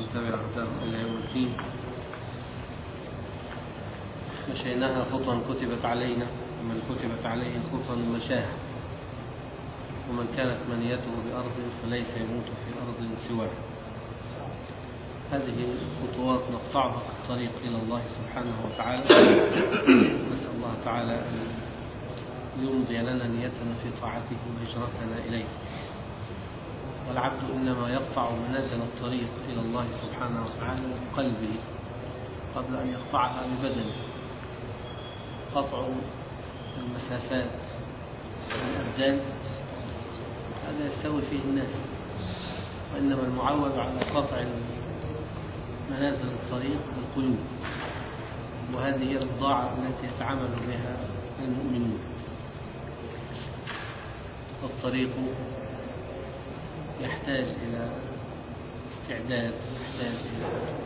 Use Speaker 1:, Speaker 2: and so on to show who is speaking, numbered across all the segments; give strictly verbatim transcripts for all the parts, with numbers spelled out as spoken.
Speaker 1: نتبع هداهم إلى يوم الدين. مشيناها خطا كتبت علينا، ومن كتبت عليه خطا مشاها، ومن كانت منيته بأرض فليس يموت في أرض سواها. هذه خطوات نقطعها في الطريق إلى الله سبحانه وتعالى. نسأل الله تعالى أن يمضي لنا نيتنا في طاعته وهجرتنا إليه. والعبد إنما يقطع منازل الطريق إلى الله سبحانه وتعالى بقلبه قبل أن يقطعها ببدنه. قطع المسافات والأبدان هذا يستوي فيه الناس، وإنما المعول على قطع منازل الطريق بالقلوب، وهذه هي البضاعة التي يتعامل بها المؤمنون. الطريق يحتاج إلى استعداد، يحتاج إلى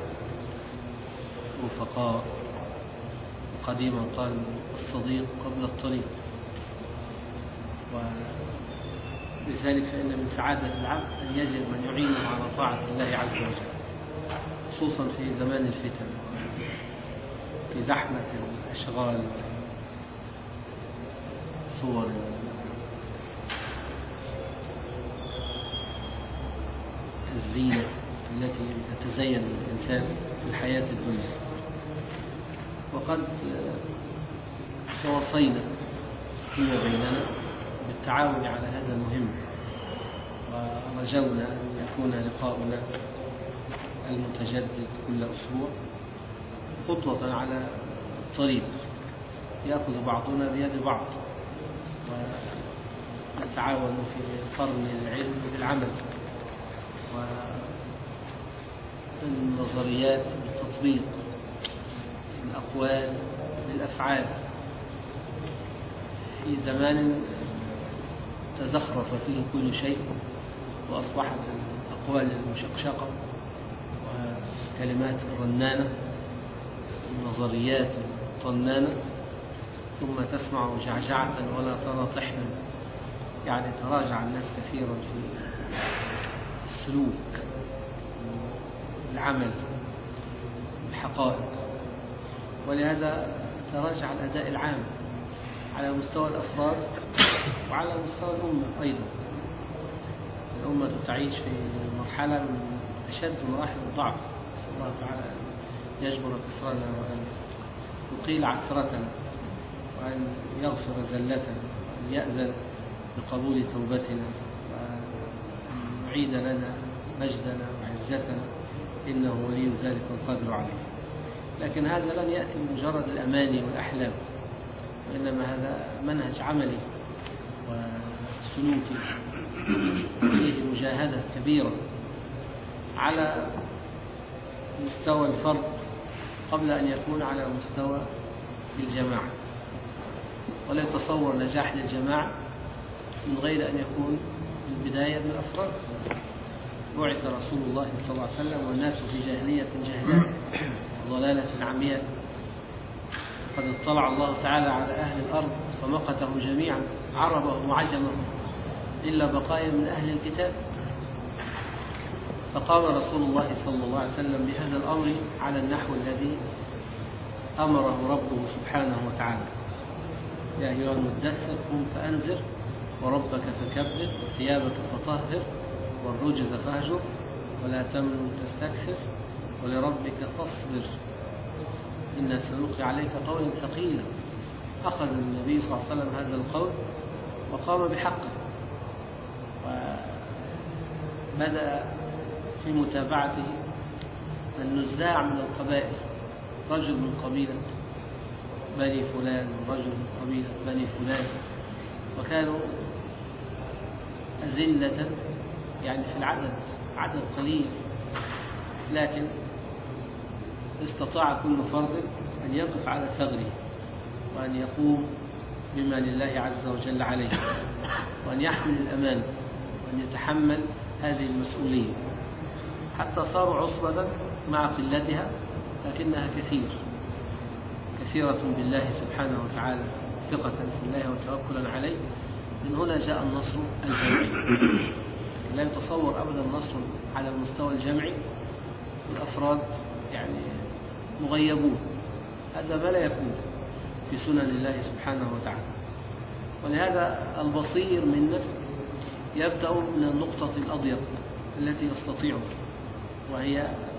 Speaker 1: رفقاء. قديما قال الصديق قبل الطريق، ولذلك فإن من سعادة العبد أن يجد من يعينه على طاعة الله عز وجل، خصوصا في زمان الفتن، في زحمة الأشغال، صور الزينة التي تتزين الإنسان في الحياة الدنيا. وقد توصينا فيما بيننا بالتعاون على هذا المهم، ورجونا أن يكون لقاؤنا المتجدد كل أسبوع خطوة على الطريق يأخذ بعضنا بيد بعض، ونتعاون في قرن العلم بالعمل، والنظريات بالتطبيق، الأقوال بالأفعال، في زمان تزخرف فيه كل شيء، وأصبحت الأقوال المشقشقة والكلمات الرنانة والنظريات الطنانة، ثم تسمع جعجعة ولا ترى طحنا. يعني تراجع الناس كثيرا في السلوك، العمل، الحقائق، ولهذا تراجع الأداء العام على مستوى الأفراد وعلى مستوى الأمة أيضا. الأمة تعيش في مرحلة من أشد مراحل الضعف. نسأل الله تعالى أن يجبر كسرنا، وأن يقيل عثرتنا، وأن يغفر زلتنا، وأن يأذن بقبول توبتنا، وأن يعيد لنا مجدنا وعزتنا، إنه ولي ذلك والقادر عليه. لكن هذا لن يأتي من مجرد الأماني والأحلام، وإنما هذا منهج عملي وسلوكي فيه مجاهدة كبيرة على مستوى الفرد قبل أن يكون على مستوى الجماعة. ولا يتصور نجاح للجماعة من غير أن يكون البداية من الأفراد. بعث رسول الله صلى الله عليه وسلم والناس في جاهلية جهلاء ضلالة عمياء، قد اطلع الله تعالى على أهل الأرض فمقتهم جميعا، عربهم وعجمهم، إلا بقايا من أهل الكتاب. فقام رسول الله صلى الله عليه وسلم بهذا الأمر على النحو الذي أمره ربه سبحانه وتعالى: يا أيها المدثر قم فأنذر وربك فكبر وثيابك فطهر والرجز فاهجر ولا تمنن تستكثر ولربك فاصبر إنا سنلقي عليك قولا ثقيلا. أخذ النبي صلى الله عليه وسلم هذا القول وقام بحقه، وبدأ في متابعته النزاع من القبائل، رجل من قبيلة بني فلان ورجل من قبيلة بني فلان، وكانوا أذلة يعني في العدد، عدد قليل، لكن استطاع كل فرد أن يقف على ثغره، وأن يقوم بما لله عز وجل عليه، وأن يحمل الأمان، وأن يتحمل هذه المسؤولية، حتى صاروا عصبة مع قلتها لكنها كثير كثيرة بالله سبحانه وتعالى، ثقة في الله وتوكلا عليه. من هنا جاء النصر الجمعي. لا يتصور أبدا النصر على المستوى الجمعي الأفراد يعني مغيبون، هذا ما لا يكون في سنن الله سبحانه وتعالى. ولهذا البصير منا يبدأ من النقطة الأضيق التي يستطيع، وهي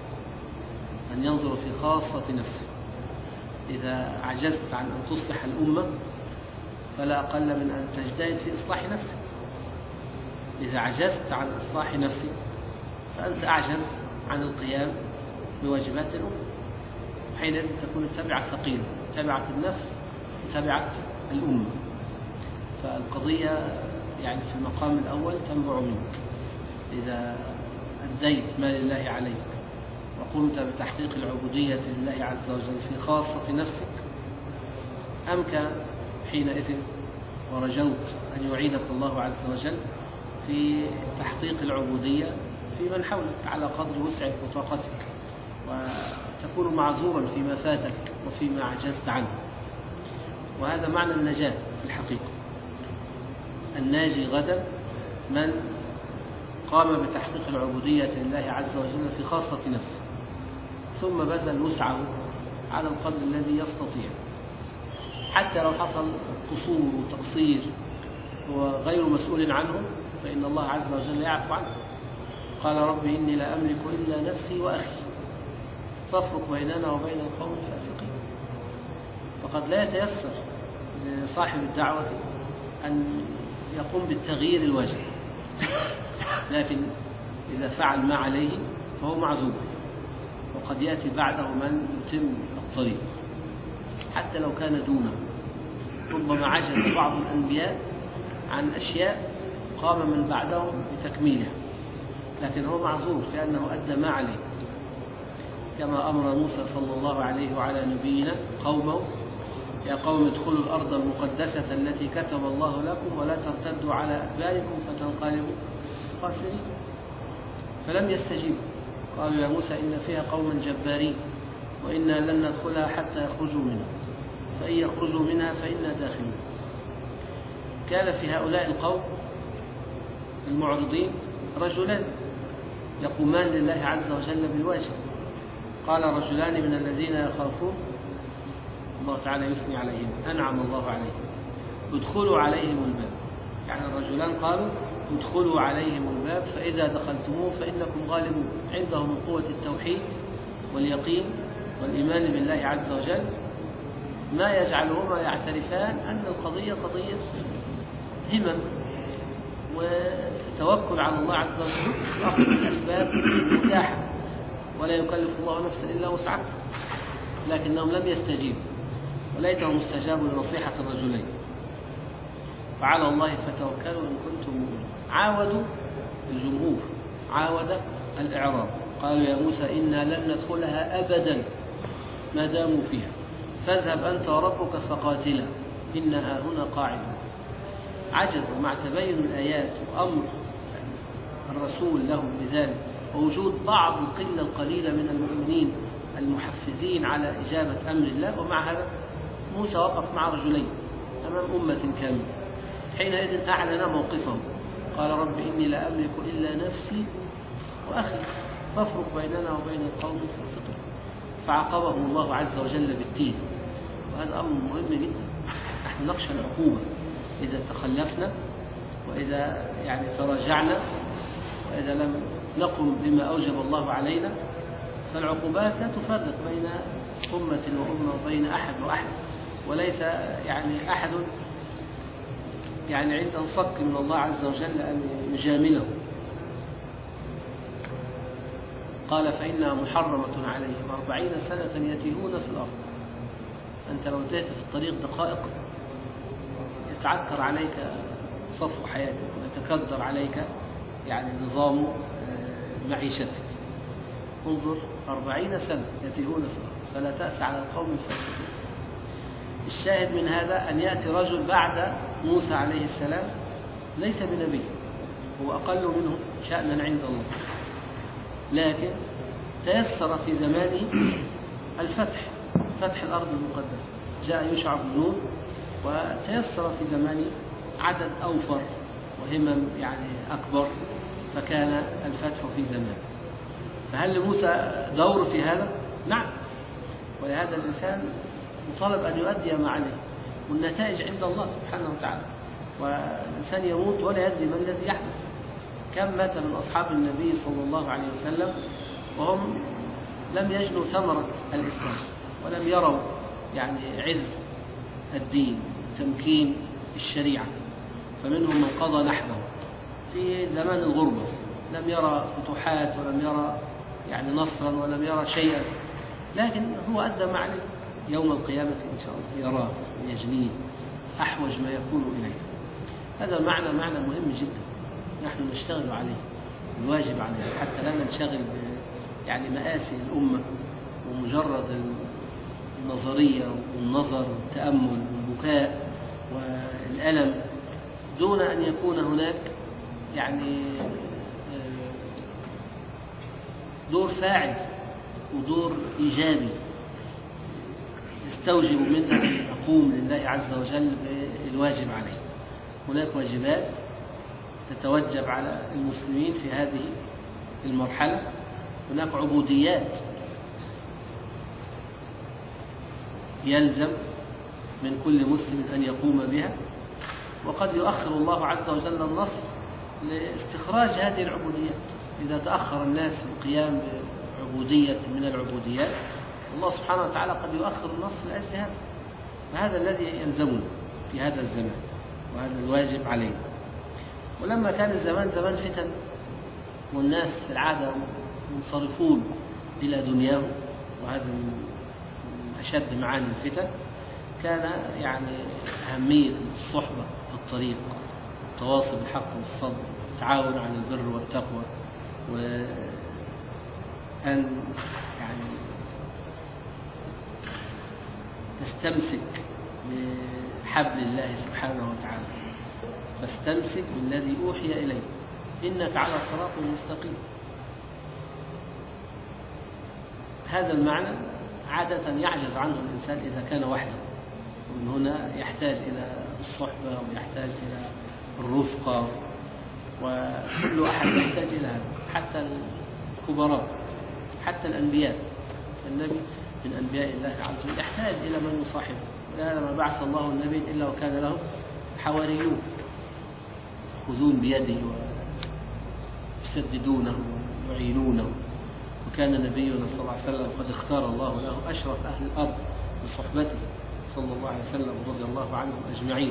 Speaker 1: أن ينظر في خاصة نفسه. إذا عجزت عن أن تصلح الأمة فلا أقل من أن تجتهد في إصلاح نفسك. إذا عجزت عن إصلاح نفسك فأنت أعجز عن القيام بواجبات الأمة، حينئذ تكون التبعة ثقيلة، تبعة النفس وتبعة الأمة. فالقضية يعني في المقام الأول تنبع منك. إذا أديت ما لله عليك وقمت بتحقيق العبودية لله عز وجل في خاصة نفسك أمكن حينئذ ورجوت أن يعينك الله عز وجل في تحقيق العبودية في من حولك على قدر وسعك وطاقتك، وتكون معذورا فيما فاتك وفيما عجزت عنه. وهذا معنى النجاة في الحقيقة. الناجي غدا من قام بتحقيق العبودية لله عز وجل في خاصة نفسه، ثم بذل وسعه على القدر الذي يستطيع، حتى لو حصل قصور وتقصير وغير مسؤول عنه فإن الله عز وجل يعفو عنه. قال رب إني لا أملك إلا نفسي وأخي فافرق بيننا وبين القوم الفاسقين. فقد لا يتيسر لصاحب الدعوة أن يقوم بالتغيير الواجب، لكن إذا فعل ما عليه فهو معذور، وقد يأتي بعده من يتم الطريق حتى لو كان دونه. ربما عجز بعض الأنبياء عن أشياء قام من بعدهم بتكميلها، لكن هو معذور في أنه أدى ما عليه، كما أمر موسى صلى الله عليه وعلى نبينا قومه يا قوم ادخلوا الأرض المقدسة التي كتب الله لكم ولا ترتدوا على أدباركم فتنقلبوا خاسرين. فلم يستجيبوا، قالوا يا موسى إن فيها قوما جبارين وإنا لن ندخلها حتى يخرجوا منها فإن يخرجوا منها فإنا داخلون. كان في هؤلاء القوم المعرضين رجلان يقومان لله عز وجل بالواجب. قال رجلان من الذين يخافون الله تعالى يثني عليهم أنعم الله عليهم ادخلوا عليهم الباب، يعني الرجلان قالوا ادخلوا عليهم الباب فإذا دخلتموه فإنكم غالبون. عندهم من قوة التوحيد واليقين والإيمان بالله عز وجل ما يجعلهما يعترفان أن القضية قضية همم وتوكل على الله عز وجل، أخذ الأسباب المتاحة ولا يكلف الله نفسا إلا وسعتها، لكنهم لم يستجيبوا، وليتهم استجابوا لنصيحة الرجلين. فعلى الله فتوكلوا إن كنتم مؤمنين. عاودوا الجمهور، عاود الإعراب، قالوا يا موسى إنا لن ندخلها أبدا ما داموا فيها فاذهب أنت وربك فقاتلا إنها هنا قاعدة. عجزوا مع تبين الآيات وأمر الرسول لهم بذلك ووجود بعض القلة القليلة من المؤمنين المحفزين على إجابة أمر الله، ومع هذا موسى وقف مع رجلين أمام أمة كاملة. حينئذ أعلن موقفهم، قال رب إني لا أملك إلا نفسي وأخي فافرق بيننا وبين القوم الفاسقين. فعاقبهم الله عز وجل بالتين، وهذا أمر مهم جدا. نحن نخشى العقوبة إذا تخلفنا وإذا يعني تراجعنا وإذا لم نقم بما أوجب الله علينا، فالعقوبات لا تفرق بين أمة وأمة وبين أحد وأحد، وليس يعني أحد يعني عنده صك من الله عز وجل أن يجامله. قال فإنها محرمة عليهم أربعين سنة يتيهون في الأرض. أنت لو انتهيت في الطريق دقائق يتعكر عليك صفو حياتك ويتكدر عليك يعني نظام معيشتك. انظر أربعين سنة يتيهون في الأرض فلا تأس على القوم الفاسقين. الشاهد من هذا أن يأتي رجل بعد موسى عليه السلام ليس بنبي، هو أقل منه شأنا عند الله، لكن تيسر في زمانه الفتح، فتح الأرض المقدسة. جاء يشع بن نون وتيسر في زمانه عدد أوفر وهمم يعني أكبر، فكان الفتح في زمانه. فهل لموسى دور في هذا؟ نعم. ولهذا الإنسان مطالب أن يؤدي ما عليه، والنتائج عند الله سبحانه وتعالى. والإنسان يموت ولا يدري ما الذي يحدث. كم مات من أصحاب النبي صلى الله عليه وسلم وهم لم يجنوا ثمرة الإسلام، ولم يروا يعني عز الدين تمكين الشريعة. فمنهم من قضى نحبه في زمان الغربة، لم يرى فتوحات ولم يرى يعني نصرا ولم يرى شيئا، لكن هو أدى ما عليه. يوم القيامة إن شاء الله يراه ويجنيه أحوج ما يكون إليه. هذا معنى معنى مهم جدا نحن نشتغل عليه، الواجب عليه، حتى لا ننشغل يعني مآسي الأمة ومجرد النظرية والنظر والتأمل والبكاء والألم، دون أن يكون هناك يعني دور فاعل ودور إيجابي يستوجب منا أن نقوم لله عز وجل بالواجب عليه. هناك واجبات تتوجب على المسلمين في هذه المرحلة، هناك عبوديات يلزم من كل مسلم أن يقوم بها، وقد يؤخر الله عز وجل النصر لاستخراج هذه العبوديات. إذا تأخر الناس في القيام بعبودية من العبوديات، الله سبحانه وتعالى قد يؤخر النصر لأجل هذا. فهذا الذي يلزمنا في هذا الزمان، وهذا الواجب علينا. ولما كان الزمان زمان فتن والناس في العادة منصرفون إلى دنياهم، وهذا من أشد معاني الفتن، كان يعني أهمية الصحبة في الطريق، التواصي بالحق والصبر، التعاون على البر والتقوى، وأن يعني تستمسك بحبل الله سبحانه وتعالى، فاستمسك بالذي أوحي إليك إنك على صراط مستقيم. هذا المعنى عادة يعجز عنه الإنسان إذا كان وحده، ومن هنا يحتاج إلى الصحبة ويحتاج إلى الرفقة، وكل أحد يحتاج إلى هذا، حتى الكبراء، حتى الأنبياء. النبي من أنبياء الله عز وجل يحتاج إلى من يصاحبه، ولهذا ما بعث الله النبي إلا وكان له حواريون يأخذون بيده ويسددونه ويعينونه. وكان نبينا صلى الله عليه وسلم قد اختار الله له أشرف أهل الأرض بصحبته صلى الله عليه وسلم رضي الله عنهم أجمعين.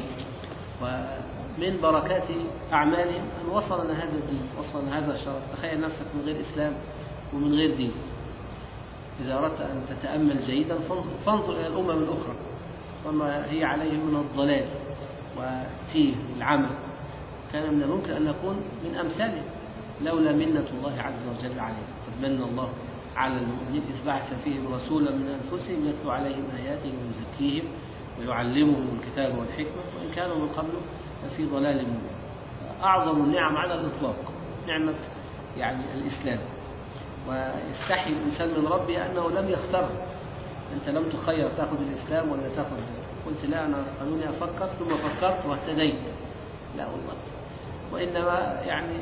Speaker 1: ومن بركات أعمالهم أن وصلنا هذا الدين، وصلنا هذا الشرف. تخيل نفسك من غير إسلام ومن غير دين. إذا أردت أن تتأمل جيدا فانظر إلى الأمم الأخرى وما هي عليه من الضلال وتيه العمى، كان من الممكن أن نكون من أمثالهم لولا منة الله عز وجل عليهم. قد من الله على المؤمنين إذ بعث فيهم رسولا من أنفسهم يتلو عليهم آياته ويزكيهم ويعلمهم الكتاب والحكمة وإن كانوا من قبل ففي ضلال مبين. أعظم النعم على الإطلاق نعمة يعني الإسلام. ويستحي الإنسان من ربه أنه لم يختره. أنت لم تخير تأخذ الإسلام ولا تأخذ، قلت لا أنا خلوني أفكر ثم فكرت واهتديت، لا والله، وإنما يعني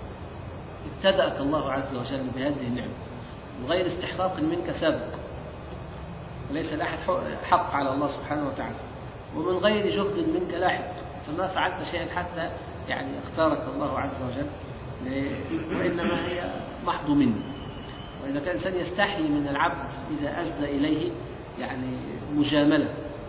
Speaker 1: ابتدأك الله عز وجل بهذه النعمة بغير استحقاق منك سابق، وليس لأحد حق على الله سبحانه وتعالى، ومن غير جهد منك لاحق، فما فعلت شيئا حتى يعني اختارك الله عز وجل، وإنما هي محض منه. وإذا كان الإنسان يستحي من العبد إذا أسدى إليه يعني مجاملة،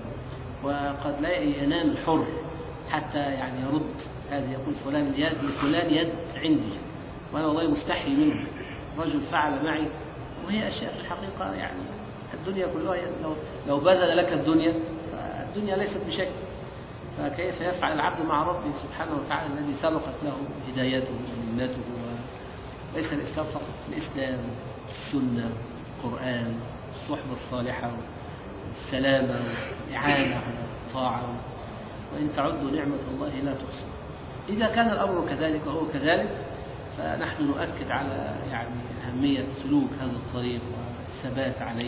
Speaker 1: وقد لا ينام الحر حتى يعني يرد هذا، يقول فلان يد فلان يد عندي وأنا والله مستحي منه، رجل فعل معي، وهي أشياء في الحقيقة يعني الدنيا كلها لو, لو بذل لك الدنيا فالدنيا ليست بشيء، فكيف يفعل العبد مع ربه سبحانه وتعالى الذي سبقت له هدايته ومنته؟ وليس الإسلام فقط، الإسلام، السنة، القرآن، الصحبة الصالحة، السلامة، الإعانة على الطاعة، وإن تعدوا نعمة الله لا تحصوها. إذا كان الأمر كذلك وهو كذلك، فنحن نؤكد على يعني أهمية سلوك هذا الطريق والثبات عليه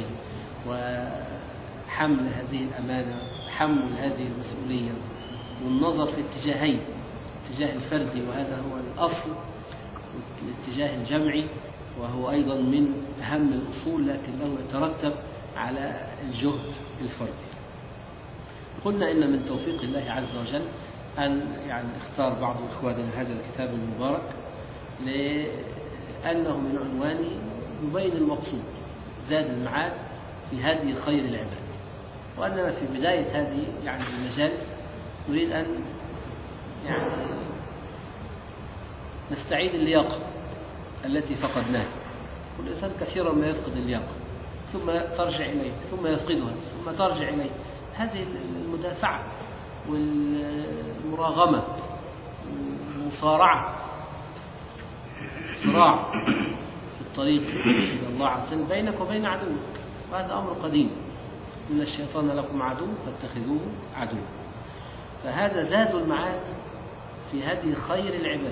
Speaker 1: وحمل هذه الأمانة، حمل هذه المسؤولية، والنظر في اتجاهين، الاتجاه الفردي وهذا هو الأصل، والاتجاه الجمعي وهو أيضا من أهم الأصول لكنه يترتب على الجهد الفردي. قلنا إن من توفيق الله عز وجل أن يعني اختار بعض إخواننا هذا الكتاب المبارك لأنه من عنوانه يبين المقصود زاد المعاد في هدي خير العباد، وأننا في بداية هذه يعني المجالس نريد أن يعني نستعيد اللياقة التي فقدناها. والإنسان كثيرا ما يفقد اللياقة ثم ترجع إليه ثم يفقدها ثم ترجع إليه. هذه المدافعة والمراغمة والمصارعة، صراع في الطريق إلى الله عز وجل بينك وبين عدوك، وهذا أمر قديم، إن الشيطان لكم عدو فاتخذوه عدو. فهذا زاد المعاد في هدي خير العباد.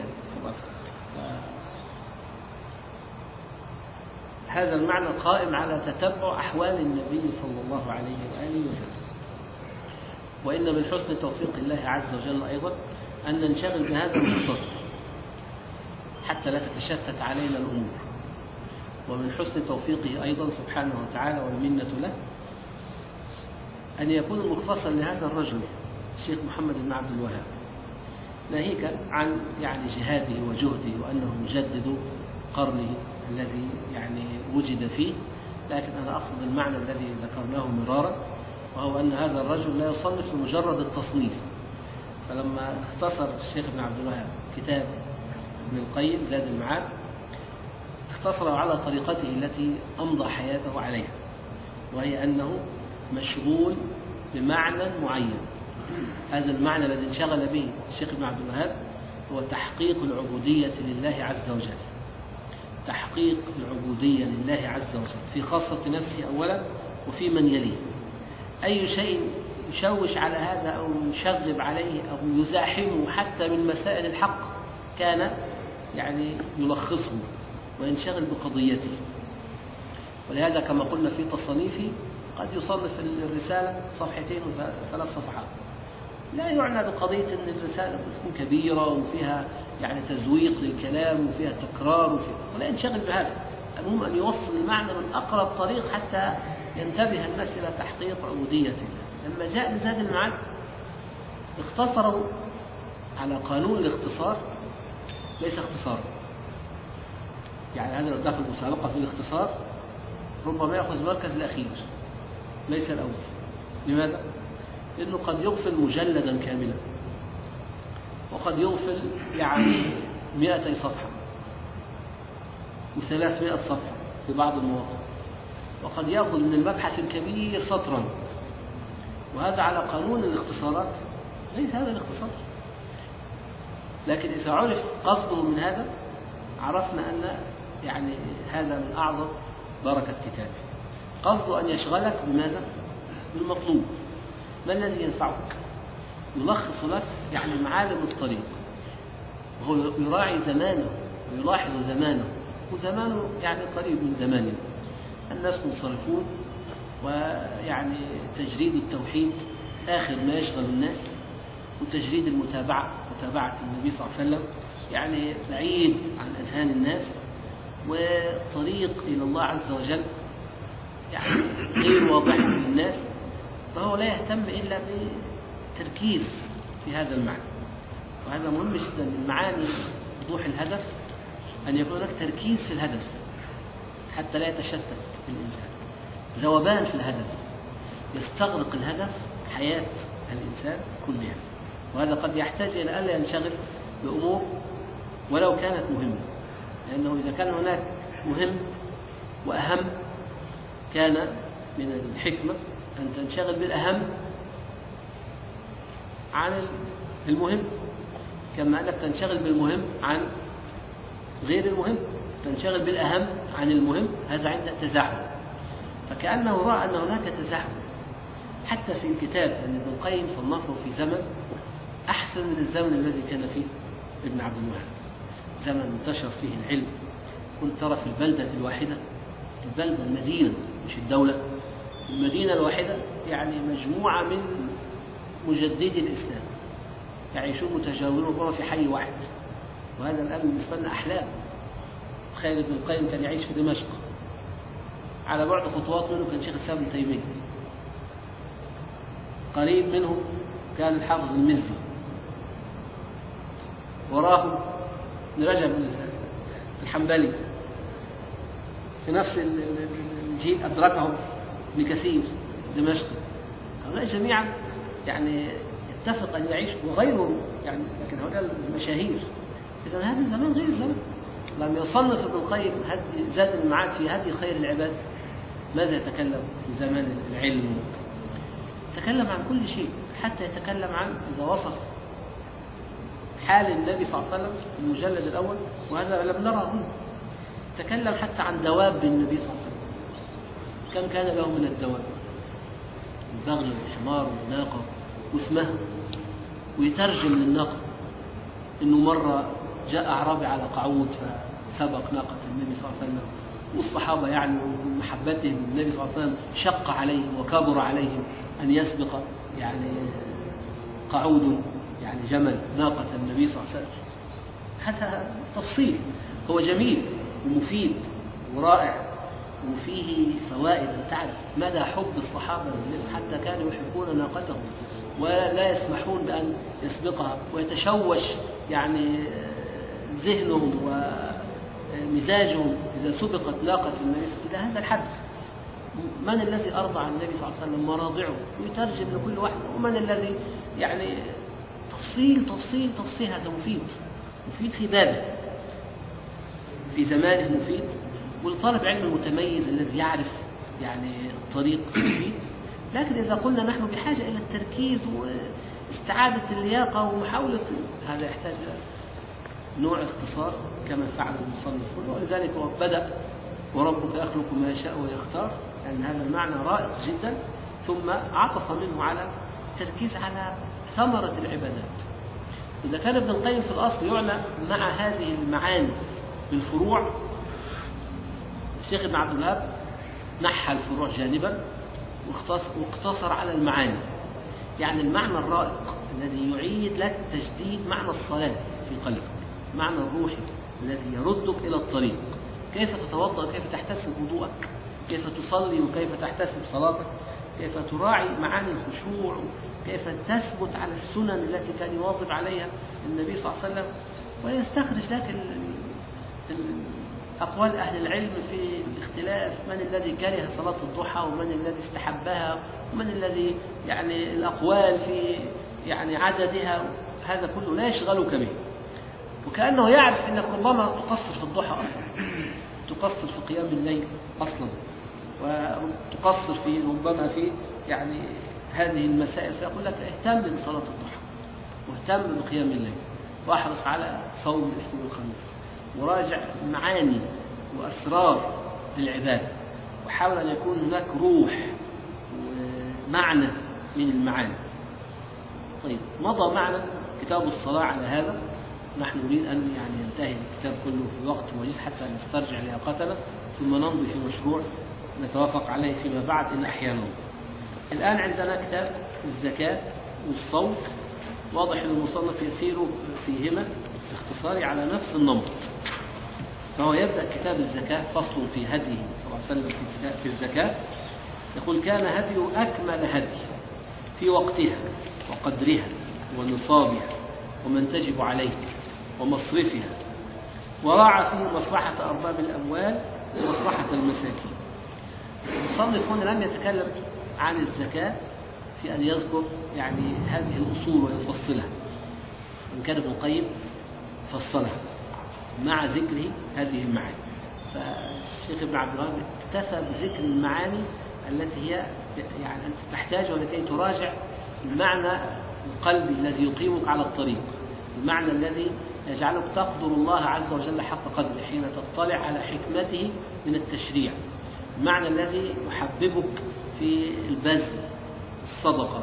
Speaker 1: هذا المعنى قائم على تتبع أحوال النبي صلى الله عليه وآله وسلم. وإن من حسن توفيق الله عز وجل أيضا أن ننشغل بهذا المختصر حتى لا تتشتت علينا الأمور. ومن حسن توفيقه أيضا سبحانه وتعالى والمنة له أن يكون المختصر لهذا الرجل الشيخ محمد بن عبد الوهاب، ناهيك عن يعني جهاده وجهده وأنه مجدد قرنه الذي يعني وجد فيه، لكن أنا أقصد المعنى الذي ذكرناه مرارا، وهو أن هذا الرجل لا يصنف لمجرد التصنيف. فلما اختصر الشيخ ابن عبد الوهاب كتاب ابن القيم زاد المعاد اختصر على طريقته التي أمضى حياته عليها، وهي أنه مشغول بمعنى معين. هذا المعنى الذي انشغل به الشيخ ابن عبد الوهاب هو تحقيق العبودية لله عز وجل، تحقيق العبودية لله عز وجل في خاصة نفسه أولا وفي من يليه. أي شيء يشوش على هذا أو يشغب عليه أو يزاحمه حتى من مسائل الحق كان يعني يلخصه وينشغل بقضيته. ولهذا كما قلنا في تصنيفه قد يصنف الرسالة صفحتين وثلاث صفحات، لا يعنى بقضية أن الرسالة تكون كبيرة وفيها يعني تزويق للكلام وفيها تكرار وفيها، ولا ينشغل بهذا. المهم أن يوصل المعنى من أقرب طريق حتى ينتبه الناس إلى تحقيق عبودية الله. لما جاء لزاد المعاد اختصروا على قانون الاختصار، ليس اختصار يعني هذا لو دخل مسابقة في الاختصار ربما يأخذ مركز الأخير ليس الأول. لماذا؟ لأنه قد يغفل مجلدا كاملا، وقد يغفل يعني مئتي صفحة وثلاثمائة صفحة في بعض المواقع، وقد يأخذ من المبحث الكبير سطرا، وهذا على قانون الاختصارات ليس هذا الاختصار. لكن إذا عرف قصده من هذا عرفنا أن يعني هذا من أعظم بركة كتابه. قصده أن يشغلك بماذا؟ بالمطلوب. ما الذي ينفعك؟ يلخص لك يعني معالم الطريق، وهو يراعي زمانه ويلاحظ زمانه، وزمانه يعني قريب من زماننا. الناس منصرفون، ويعني تجريد التوحيد آخر ما يشغل الناس، وتجريد المتابعة متابعة النبي صلى الله عليه وسلم يعني بعيد عن أذهان الناس، وطريق إلى الله عز وجل يعني غير واضح للناس. فهو لا يهتم إلا بالتركيز في هذا المعنى، وهذا مهم جدا من معاني وضوح الهدف، أن يكون هناك تركيز في الهدف حتى لا يتشتت الإنسان، ذوبان في الهدف يستغرق الهدف حياة الإنسان كلها. وهذا قد يحتاج إلى ألا ينشغل بأمور ولو كانت مهمة، لأنه إذا كان هناك مهم وأهم كان من الحكمة أن تنشغل بالأهم عن المهم، كما أنك تنشغل بالمهم عن غير المهم، تنشغل بالأهم عن المهم، هذا عند التزاحم. فكأنه رأى أن هناك تزاحم حتى في الكتاب أن ابن القيم صنفه في زمن أحسن من الزمن الذي كان فيه ابن عبد الوهاب، زمن انتشر فيه العلم. كنت ترى في البلدة الواحدة، البلدة المدينة مش الدولة، المدينة الواحدة يعني مجموعة من مجددي الإسلام يعيشون متجاورون ربما في حي واحد، وهذا الآن بالنسبة لنا أحلام. تخيل ابن القيم كان يعيش في دمشق، على بعد خطوات منه كان شيخ الإسلام ابن تيمية، قريب منه كان الحافظ المزي، وراه ابن رجب الحنبلي، في نفس الجيل أدركهم ابن كثير دمشقي. هؤلاء جميعا يعني اتفق أن يعيش، وغيرهم يعني، لكن هؤلاء المشاهير. إذا هذا الزمان غير الزمان. لم يصنف ابن القيم هدي زاد المعاد في هدي خير العباد، ماذا يتكلم في زمان العلم؟ يتكلم عن كل شيء، حتى يتكلم عن إذا وصف حال النبي صلى الله عليه وسلم في المجلد الأول، وهذا لم نره هنا. تكلم حتى عن دواب النبي صلى الله عليه وسلم، كم كان له من الدواب، البغل والحمار والناقة واسمها، ويترجم للناقة إنه مرة جاء أعرابي على قعود فسبق ناقة النبي صلى الله عليه وسلم، والصحابة يعني من محبتهم النبي صلى الله عليه وسلم شق عليهم وكبر عليهم أن يسبق يعني قعود يعني جمل ناقة النبي صلى الله عليه وسلم. هذا تفصيل هو جميل ومفيد ورائع، وفيه فوائد. تعرف مدى حب الصحابة حتى كانوا يحبون ناقتهم ولا يسمحون بأن يسبقها، ويتشوش يعني ذهنهم ومزاجهم إذا سبقت ناقة النبي إلى هذا الحد. من الذي أرضع النبي صلى الله عليه وسلم؟ مراضعه، ويترجم لكل واحدة. ومن الذي يعني تفصيل تفصيل تفصيل. هذا مفيد مفيد في بابه، في زمانه مفيد، والطالب علم المتميز الذي يعرف يعني الطريق مفيد. لكن إذا قلنا نحن بحاجة إلى التركيز واستعادة اللياقة ومحاولة، هذا يحتاج إلى نوع اختصار كما فعل المصنف، ولذلك هو بدأ وربك يخلق ما يشاء ويختار، لأن يعني هذا المعنى رائق جدا، ثم عطف منه على التركيز على ثمرة العبادات. إذا كان ابن القيم في الأصل يعنى مع هذه المعاني بالفروع، الشيخ ابن عبد الوهاب نحى الفروع جانبا واقتصر على المعاني. يعني المعنى الرائق الذي يعيد لك تجديد معنى الصلاة في قلبك، معنى الروحي الذي يردك إلى الطريق، كيف تتوضأ، كيف تحتسب وضوءك، كيف تصلي وكيف تحتسب صلاتك، كيف تراعي معاني الخشوع، كيف تثبت على السنن التي كان يواظب عليها النبي صلى الله عليه وسلم. ويستخرج لك أقوال أهل العلم في الاختلاف، من الذي كره صلاة الضحى ومن الذي استحبها ومن الذي يعني الأقوال في يعني عددها. هذا كله لا يشغلك به، وكأنه يعرف أنك ربما تقصر في الضحى أصلا، تقصر في قيام الليل أصلا، وتقصر في ربما في يعني هذه المسائل، فيقول لك اهتم بصلاة الضحى واهتم بقيام الليل واحرص على صوم الاثنين والخميس، وراجع معاني وأسرار للعبادة، وحاول أن يكون هناك روح ومعنى من المعاني. طيب، مضى معنا كتاب الصلاة على هذا، نحن نريد أن يعني ينتهي الكتاب كله في وقت وجيز حتى نسترجع لياقتنا، ثم نمضي في مشروع نتوافق عليه فيما بعد إن أحيانا. الآن عندنا كتاب الزكاة والصوم، واضح أن المصنف يسير فيهما باختصار على نفس النمط. فهو يبدأ كتاب الزكاة فصل في هديه صلى الله عليه وسلم في الزكاة، يقول: كان هديه أكمل هدي في وقتها وقدرها ونصابها ومن تجب عليه ومصرفها، وراعى فيه مصلحة أرباب الأموال ومصلحة المساكين. المصنف هنا لم يتكلم عن الزكاة في أن يذكر يعني هذه الأصول ويفصلها، إن كان ابن القيم فصلها مع ذكره هذه المعاني. فالشيخ ابن عبد الوهاب اكتفى بذكر المعاني التي هي يعني أنت تحتاجها لكي تراجع المعنى القلبي الذي يقيمك على الطريق، المعنى الذي يجعلك تقدر الله عز وجل حق قدره حين تطلع على حكمته من التشريع، المعنى الذي يحببك في البذل الصدقة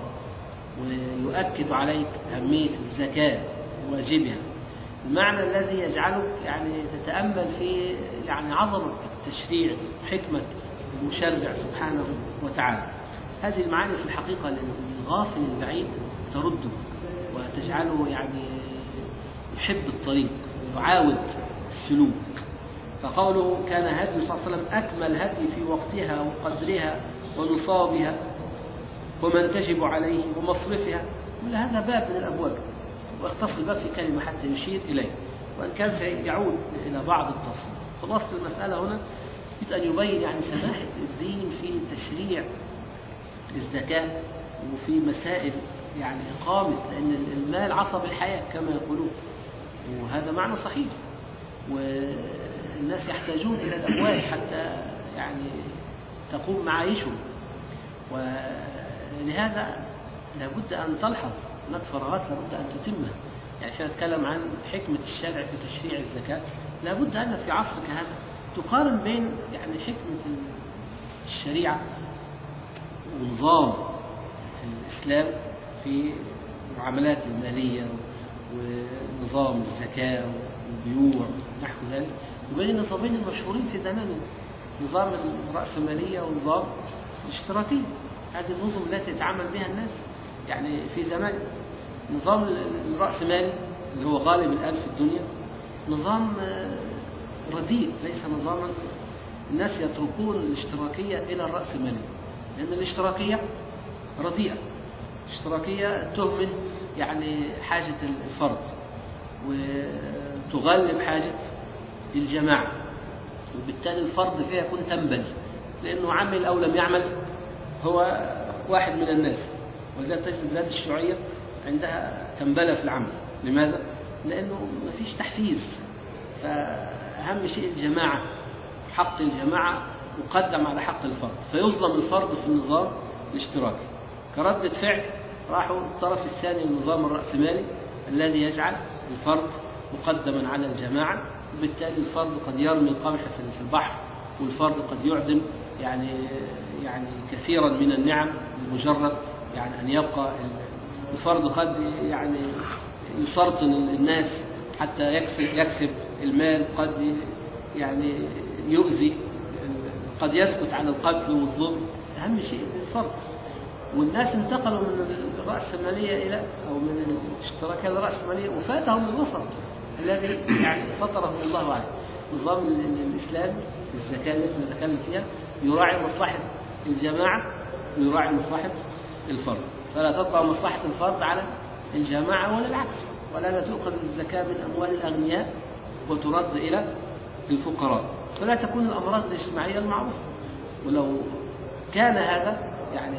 Speaker 1: ويؤكد عليك أهمية الزكاة وواجبها، المعنى الذي يجعلك يعني تتأمل في يعني عظمة التشريع وحكمة المشرع سبحانه وتعالى. هذه المعاني في الحقيقة للغافل البعيد ترده وتجعله يعني يحب الطريق ويعاود السلوك. فقوله كان هدي صلى الله عليه وسلم أكمل هدي في وقتها وقدرها ونصابها ومن تجب عليه ومصرفها، كل هذا باب من الأبواب، واختص الباب في كلمة حتى يشير إليه، وإن كان سيعود إلى بعض التفصيل. خلاصة المسألة هنا يريد أن يبين يعني سماحة الدين في تشريع الزكاة وفي مسائل يعني إقامة، لأن المال عصب الحياة كما يقولون، وهذا معنى صحيح، والناس يحتاجون إلى الأموال حتى يعني تقوم معايشهم، ولهذا لابد أن تلحظ هناك فراغات لابد أن تتمها. يعني احنا نتكلم عن حكمة الشارع في تشريع الزكاة، لابد أن في عصر كهذا تقارن بين يعني حكمة الشريعة ونظام الإسلام في المعاملات المالية ونظام الزكاة والبيوع ونحو ذلك، وبين النظامين المشهورين في زماننا، نظام الرأسمالية ونظام الاشتراكية. هذه النظم التي يتعامل بها الناس يعني في زمان. نظام الرأسمالي اللي هو غالب الآن في الدنيا نظام رديء، ليس نظاما. الناس يتركون الاشتراكية إلى الرأسمالية، لأن الاشتراكية رديئة، الاشتراكية تهمل يعني حاجة الفرد وتغلب حاجة الجماعة، وبالتالي الفرد فيها يكون تنبل، لأنه عمل أو لم يعمل هو واحد من الناس. ولذلك تجد البلاد الشيوعية عندها تنبلة في العمل. لماذا؟ لأنه ما فيش تحفيز، فأهم شيء الجماعة، حق الجماعة مقدم على حق الفرد، فيظلم الفرد في النظام الاشتراكي. كردة فعل راحوا الطرف الثاني النظام الرأسمالي الذي يجعل الفرد مقدما على الجماعة، وبالتالي الفرد قد يرمي القمح في البحر، والفرد قد يعدم يعني يعني كثيرا من النعم بمجرد يعني أن يبقى الفرد قد يعني يسرطن الناس حتى يكسب, يكسب المال، قد يعني يؤذي، قد يسكت عن القتل والظلم. أهم شيء الفرد. والناس انتقلوا من الرأسمالية إلى أو من الاشتراكية إلى الرأسمالية، وفاتهم الوسط الذي يعني فطرهم الله عليه. نظام الإسلام في الزكاة التي نتكلم فيها يراعي مصلحة الجماعة ويراعي مصلحة الفرد، فلا تطغى مصلحة الفرد على الجماعة ولا العكس، ولا لا تؤخذ الزكاة من أموال الأغنياء وترد إلى الفقراء، فلا تكون الأمراض الاجتماعية المعروفة. ولو كان هذا يعني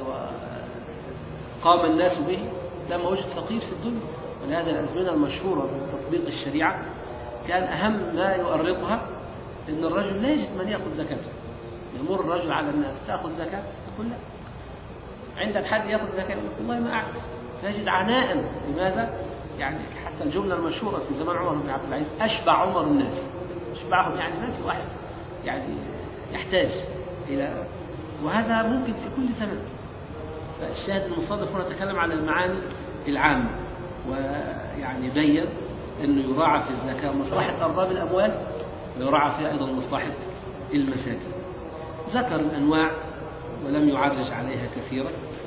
Speaker 1: قام الناس به لما وجد فقير في الدنيا. ولهذا الأزمنة المشهورة من تطبيق الشريعة كان أهم ما يؤرقها أن الرجل لا يجد من يأخذ زكاته. يمر الرجل على الناس: تأخذ زكاة؟ يقول لا. عندك حد يأخذ زكاة؟ يقول والله ما أعرف. فيجد عناء. لماذا؟ يعني حتى الجملة المشهورة في زمان عمر بن عبد العزيز: أشبع عمر الناس. أشبعهم يعني ما في واحد يعني يحتاج إلى، وهذا ممكن في كل زمان. فالشاهد المصنف هنا تكلم على المعاني العامة، ويعني بين أنه يراعى في الزكاة مصلحة أرباب الأموال، ويراعى فيها أيضا مصلحة المساكين. ذكر الأنواع ولم يعرج عليها كثيرا.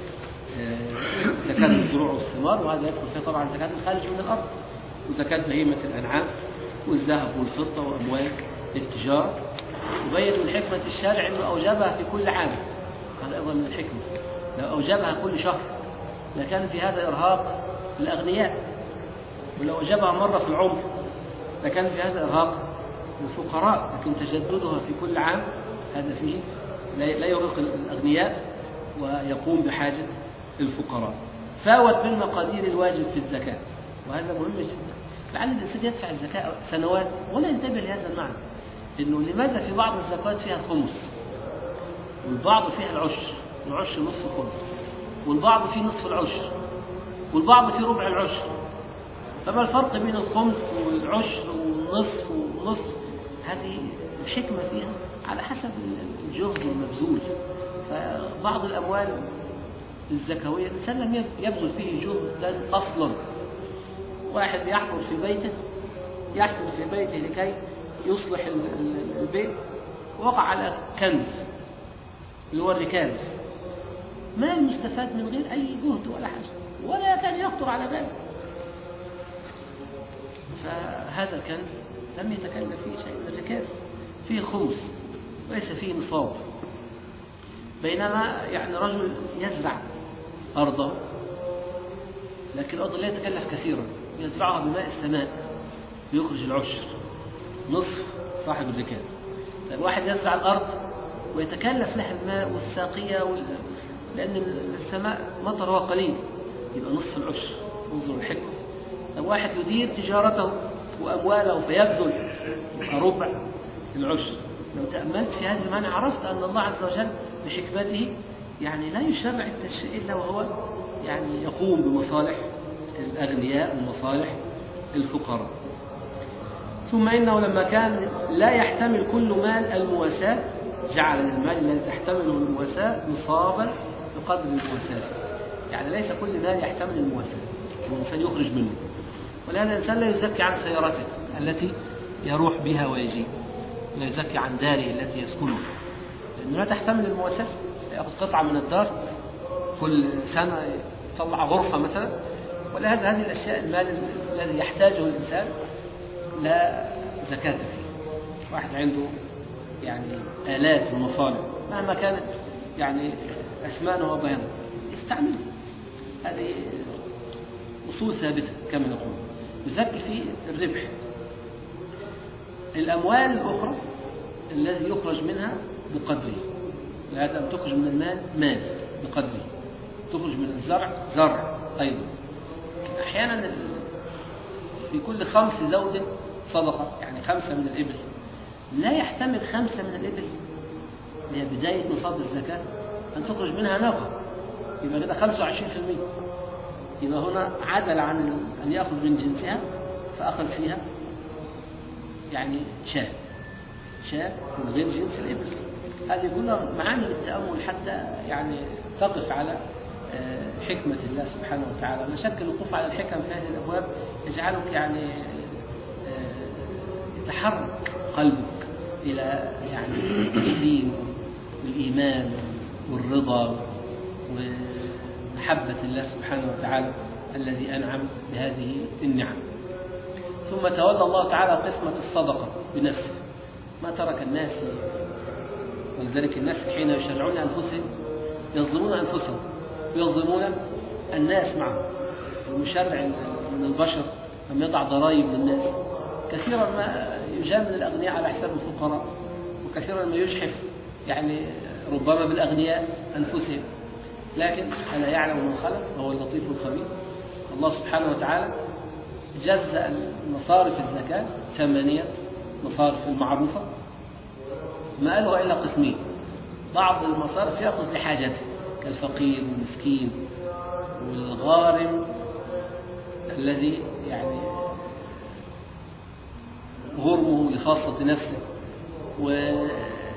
Speaker 1: زكاة الزروع والثمار، وهذا يدخل فيها طبعا زكاة الخارج من الأرض، وزكاة بهيمة الأنعام والذهب والفضة وأموال التجارة. وبين من حكمة الشارع أنه أوجبها في كل عام، هذا أيضا من الحكمة. لو أوجبها كل شهر لكان في هذا إرهاق للأغنياء، ولو أوجبها مرة في العمر لكان في هذا إرهاق للفقراء. لكن تجددها في كل عام هذا فيه لا يرهق الأغنياء ويقوم بحاجة الفقراء. فاوت بالمقادير الواجب في الزكاة، وهذا مهم جدا. لعل الإنسان يدفع الزكاة سنوات ولا ينتبه لهذا المعنى، إنه لماذا في بعض الزكوات فيها الخمس، والبعض فيها العشر، العشر نصف الخمس، والبعض فيه نصف العشر، والبعض فيه ربع العشر. فما الفرق بين الخمس والعشر والنصف والنصف؟ هذه الحكمة فيها على حسب الجهد المبذول. فبعض الأموال الزكوية الإنسان لم يبذل فيه جهدا أصلا. واحد يحفر في بيته يحفر في بيته لكي يصلح البيت، وقع على كنز اللي هو الركاز، ما المستفاد من غير أي جهد ولا حاجة، ولا كان يخطر على باله. فهذا كنز لم يتكلف فيه شيء من الركاز، فيه خمس وليس فيه نصاب. بينما يعني رجل يزرع أرضه، لكن الأرض لا يتكلف كثيرا، يزرعها بماء السماء ويخرج العشر نصف صاحب الزكاة. طيب واحد يزرع الأرض ويتكلف لها الماء والساقية وال... لأن السماء مطرها قليل، يبقى نصف العشر. انظر الحكمة. طب واحد يدير تجارته وأمواله فيبذل ربع العشر. لو تأملت في هذا المعنى عرفت أن الله عز وجل بحكمته يعني لا يشرع التشريع إلا وهو يعني يقوم بمصالح الأغنياء ومصالح الفقراء. ثم إنه لما كان لا يحتمل كل مال المواساة جعل المال الذي تحتمله المواساة نصابا بقدر المواساة. يعني ليس كل مال يحتمل المواساة الإنسان يخرج منه، ولهذا الإنسان لا يزكي عن سيارته التي يروح بها ويجي، لا يزكي عن داره التي يسكنها، لأنه لا تحتمل المواساة. يأخذ قطعة من الدار كل سنة يطلع غرفة مثلا، ولهذا هذه الأشياء المال الذي يحتاجه الإنسان لا زكاة فيه. واحد عنده يعني آلات ومصالح مهما كانت يعني أثمانها وبيانها يستعملها، هذه أصول ثابتة كما نقول. يزكي في الربح. الأموال الأخرى الذي يخرج منها بقدره، لهذا أن تخرج من المال مال بقدره، تخرج من الزرع زرع أيضا. أحيانا في كل خمس زوج صدقة، يعني خمسة من الإبل لا يحتمل خمسة من الإبل اللي هي بداية نصاب الزكاة أن تخرج منها ناقة، يبقى كده خمسة وعشرين بالمئة. يبقى هنا عدل عن أن يأخذ من جنسها فأخذ فيها يعني شاة شاة من غير جنس الإبل. هذه كلها معاني للتأمل حتى يعني تقف على حكمة الله سبحانه وتعالى. لا شك الوقوف على الحكم في هذه الأبواب يجعلك يعني يتحرك قلبك إلى يعني التسليم والإيمان والرضا ومحبة الله سبحانه وتعالى الذي أنعم بهذه النعم. ثم تولى الله تعالى قسمة الصدقة بنفسه، ما ترك الناس. ولذلك الناس حين يشرعون أنفسهم يظلمون أنفسهم ويظلمون الناس معهم. المشرع من البشر لما يضع ضرائب للناس كثيرا ما يجامل الأغنياء على حساب الفقراء، وكثيرا ما يجحف يعني ربما بالأغنياء أنفسهم. لكن ألا يعلم من خلق وهو اللطيف الخبير. الله سبحانه وتعالى جزأ مصارف الزكاة ثمانية مصارف المعروفة، ما قالها إلا قسمين. بعض المصارف يأخذ لحاجته كالفقير والمسكين والغارم الذي يعني غرمه لخاصة نفسه، وابن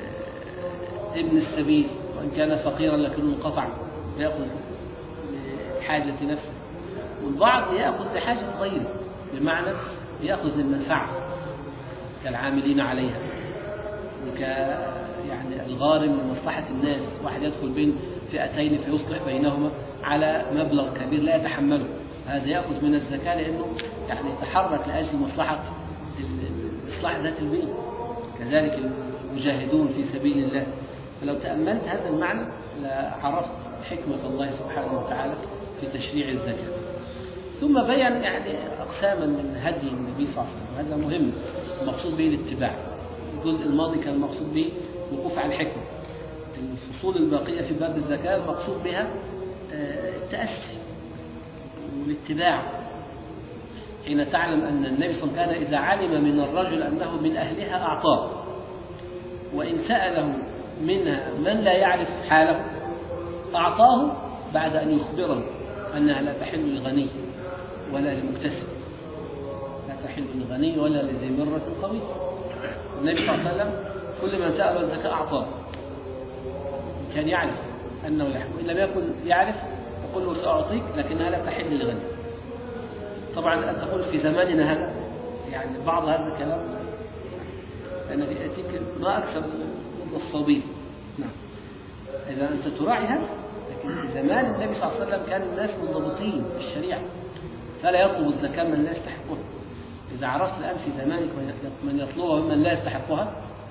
Speaker 1: السبيل وإن كان فقيرا لكنه انقطع يأخذ لحاجة نفسه، والبعض يأخذ لحاجة غيره، بمعنى يأخذ للمنفعة كالعاملين عليها، وك يعني الغارم لمصلحة الناس. واحد يدخل بين فئتين فيصلح بينهما على مبلغ كبير لا يتحمله، هذا يأخذ من الزكاة لأنه يعني يتحرك لأجل مصلحة إصلاح ذات البين. كذلك المجاهدون في سبيل الله. فلو تأملت هذا المعنى لعرفت حكمة الله سبحانه وتعالى في تشريع الزكاة. ثم بين يعني أقساما من هدي النبي صلى الله عليه وسلم، هذا مهم المقصود به الاتباع. الجزء الماضي كان المقصود به الوقوف على الحكمة. الفصول الباقية في باب الزكاة المقصود بها التأسي والاتباع. حين تعلم أن النبي صلى الله عليه وسلم كان إذا علم من الرجل أنه من أهلها أعطاه، وإن سأله منها من لا يعرف حاله أعطاه بعد أن يخبره أنها لا تحل لغني ولا لمكتسب، لا تحل لغني ولا لذي مرة قوي. النبي صلى الله عليه وسلم كل من سأله الزكاة أعطاه، كان يعرف أنه لا يحل، وإن لم يكن يعرف يقول له سأعطيك لكنها لا تحل لغني. طبعا أن تقول في زماننا هذا يعني بعض هذا الكلام أنا يأتيك ما أكثر النصابين. نعم، إذا أنت تراعي هذا. لكن في زمان النبي صلى الله عليه وسلم كان الناس منضبطين في الشريعة، فلا يطلب الزكاة من لا يستحقها. إذا عرفت الآن في زمانك من يطلبها ممن لا يستحقها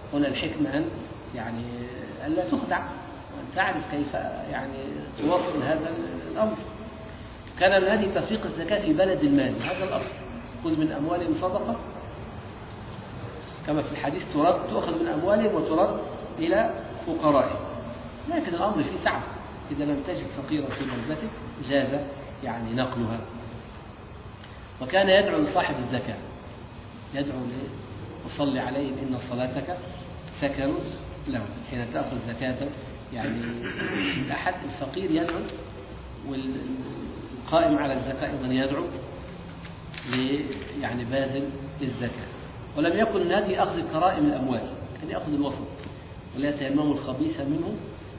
Speaker 1: هنا الحكمة أن يعني ألا تخدع وأن تعرف كيف يعني توصل هذا الأمر. كان من هذه تفريق الزكاة في بلد المال، هذا الأصل. خذ من أموالهم صدقة كما في الحديث ترد، تؤخذ من أموالهم وترد إلى فقرائهم. لكن الأمر فيه سعة، إذا لم تجد فقيرا في بلدتك جاز يعني نقلها. وكان يدعو لصاحب الزكاة، يدعو له وصلي عليهم إن صلاتك سكن لهم حين تأخذ زكاة. يعني أحد الفقير يدعو، والقائم على الزكاة أيضا يدعو يعني باذل الزكاة. ولم يكن من هذه أخذ كرائم الأموال، كان يأخذ الوسط، ولا تيمموا الخبيث منه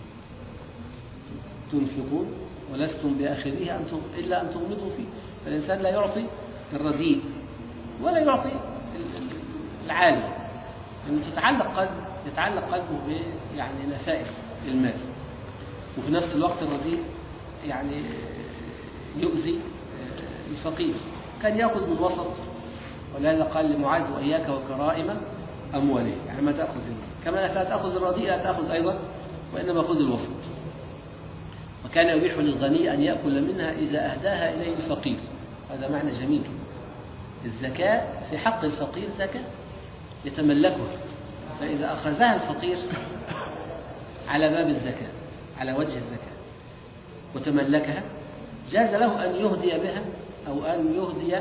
Speaker 1: تنفقون ولستم بآخذيه أنتم إلا أن تغمضوا فيه. فالإنسان لا يعطي الرديء ولا يعطي العالي، لأنه تتعلق قلب يتعلق قلبه ب يعني نفائس المال، وفي نفس الوقت الرديء يعني يؤذي الفقير. كان يأخذ من وسط، ولهذا قال لمعاذ وإياك وكرائم أمواله، يعني ما تأخذ كما لا تأخذ الرديء لا تأخذ أيضا، وإنما خذ الوسط. وكان يبيح للغني أن يأكل منها إذا أهداها إليه الفقير. هذا معنى جميل. الزكاة في حق الفقير زكاة يتملكها، فإذا أخذها الفقير على باب الزكاة على وجه الزكاة وتملكها جاز له أن يهدي بها أو أن يهدي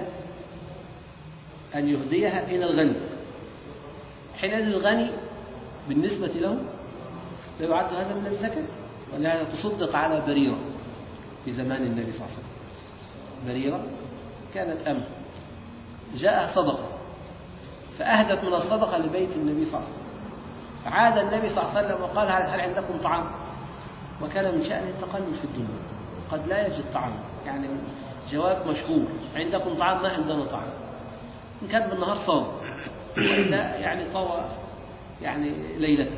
Speaker 1: أن يهديها إلى الغني. حينئذ الغني بالنسبة له لا يعد هذا من الزكاة، ولهذا تصدق على بريرة في زمان النبي صلى الله عليه وسلم. بريرة كانت أم جاء صدقة فأهدت من الصدقة لبيت النبي صلى الله عليه وسلم، فعاد النبي صلى الله عليه وسلم وقال هل عندكم طعام؟ وكان من شأنه التقلل في الدنيا، قد لا يجد طعام، يعني جواب مشهور عندكم طعام؟ ما عندنا طعام. إن كان بالنهار صام وإلا يعني طوى يعني ليلته.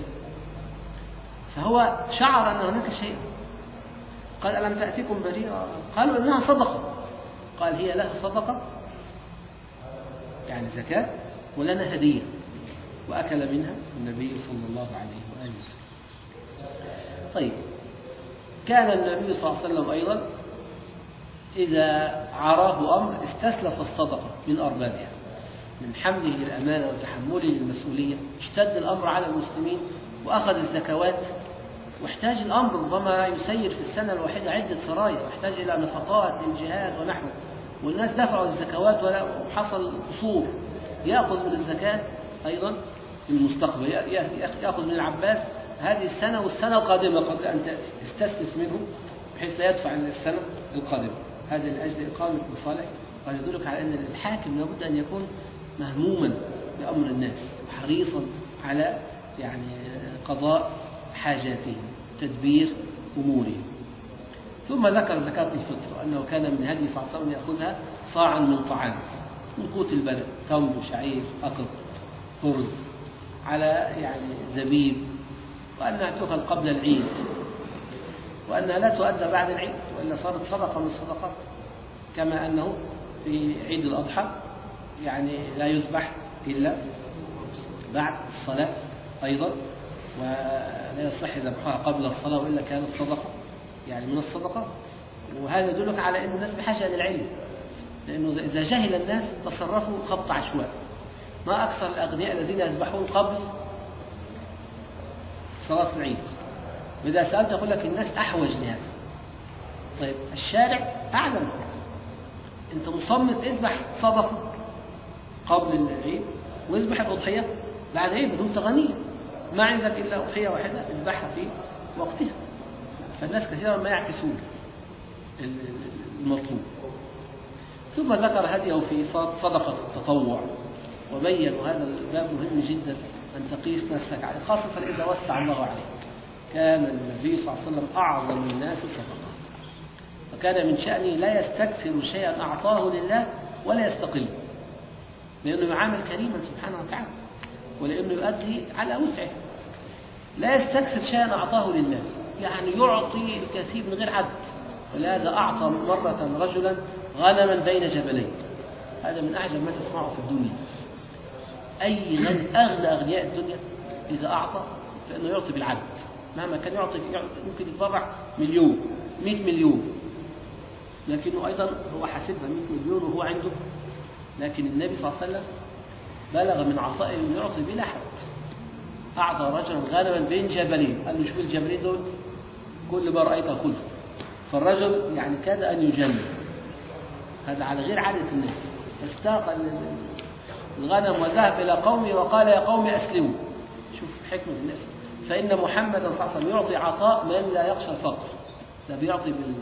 Speaker 1: فهو شعر أن هناك شيء، قال ألم تأتيكم بريرة؟ قالوا إنها صدقة. قال هي لها صدقة يعني زكاة ولنا هدية، وأكل منها النبي صلى الله عليه وآله وسلم. طيب، كان النبي صلى الله عليه وسلم أيضا إذا عراه أمر استسلف الصدقة من أربابها، من حمله الأمانة وتحمله المسؤولية. اشتد الأمر على المسلمين وأخذ الزكوات، واحتاج الأمر ربما يسير في السنة الواحدة عدة سرايا، واحتاج إلى نفقات للجهاد ونحوه، والناس دفعوا الزكوات وحصل قصور. يأخذ من الزكاة أيضا في المستقبل، يأخذ من العباس هذه السنة والسنة القادمة قبل أن تأتي، يستسلف منه بحيث لا يدفع السنة القادمة. هذا لأجل إقامة مصالح. وهذا يدلك على أن الحاكم لابد أن يكون مهموما بأمر الناس وحريصا على يعني قضاء حاجاتهم، تدبير أمورهم. ثم ذكر زكاة الفطر أنه كان من هدي صلى الله عليه وسلم يأخذها صاعا من طعام من قوت البلد، تمر، شعير، أقط، خرز، على يعني زبيب، وأنها تؤخذ قبل العيد، وأنها لا تؤدى بعد العيد، وإلا صارت صدقة من الصدقات. كما أنه في عيد الأضحى يعني لا يذبح إلا بعد الصلاة أيضا، ولا يصح ذبحها قبل الصلاة وإلا كانت صدقة يعني من الصدقة. وهذا يدلك على أن الناس بحاجة للعلم، لأنه إذا جهل الناس تصرفوا خبط عشواء. ما أكثر الأغنياء الذين يذبحون قبل صلاة العيد، وإذا سألت يقول لك الناس أحوج لهذا. طيب الشارع أعلم، أنت مصمم اذبح صدقة قبل العيد واذبح الأضحية بعد العيد، بدون تغنية. ما عندك إلا أضحية واحدة اذبحها في وقتها. فالناس كثيرا ما يعكسون المطلوب. ثم ذكر هديه في صدقة التطوع، وبين هذا الباب مهم جدا أن تقيس نفسك عليه، خاصة إذا وسع الله عليك. كان النبي صلى الله عليه وسلم أعظم الناس صدقة، وكان من شأنه لا يستكثر شيئا أعطاه لله ولا يستقل، لأنه يعامل كريما سبحانه وتعالى، ولأنه يؤدي على وسعه. لا يستكثر شيئا أعطاه لله، يعني يعطي الكثير من غير عد. ولهذا أعطى مرة رجلا غنما بين جبلين. هذا من أعجب ما تسمعه في الدنيا. أي غني، أغنى أغنياء الدنيا إذا أعطى فإنه يعطي بالعدد، مهما كان يعطي ممكن يتبرع مليون مئة مليون، لكنه أيضا هو حاسبها مئة مليون وهو عنده. لكن النبي صلى الله عليه وسلم بلغ من عطائه أن يعطي بلا حد. أعطى رجلا غنما بين جبلين، قال له شوف الجبلين دول كل ما رأيت خذه. فالرجل يعني كاد أن يجنن، هذا على غير عادة النبي، فاستاق الغنم وذهب إلى قومه وقال يا قوم أسلموا. شوف حكمة الناس، فإن محمدا صلى الله عليه وسلم يعطي عطاء من لا يخشى الفقر، ده بيعطي بال...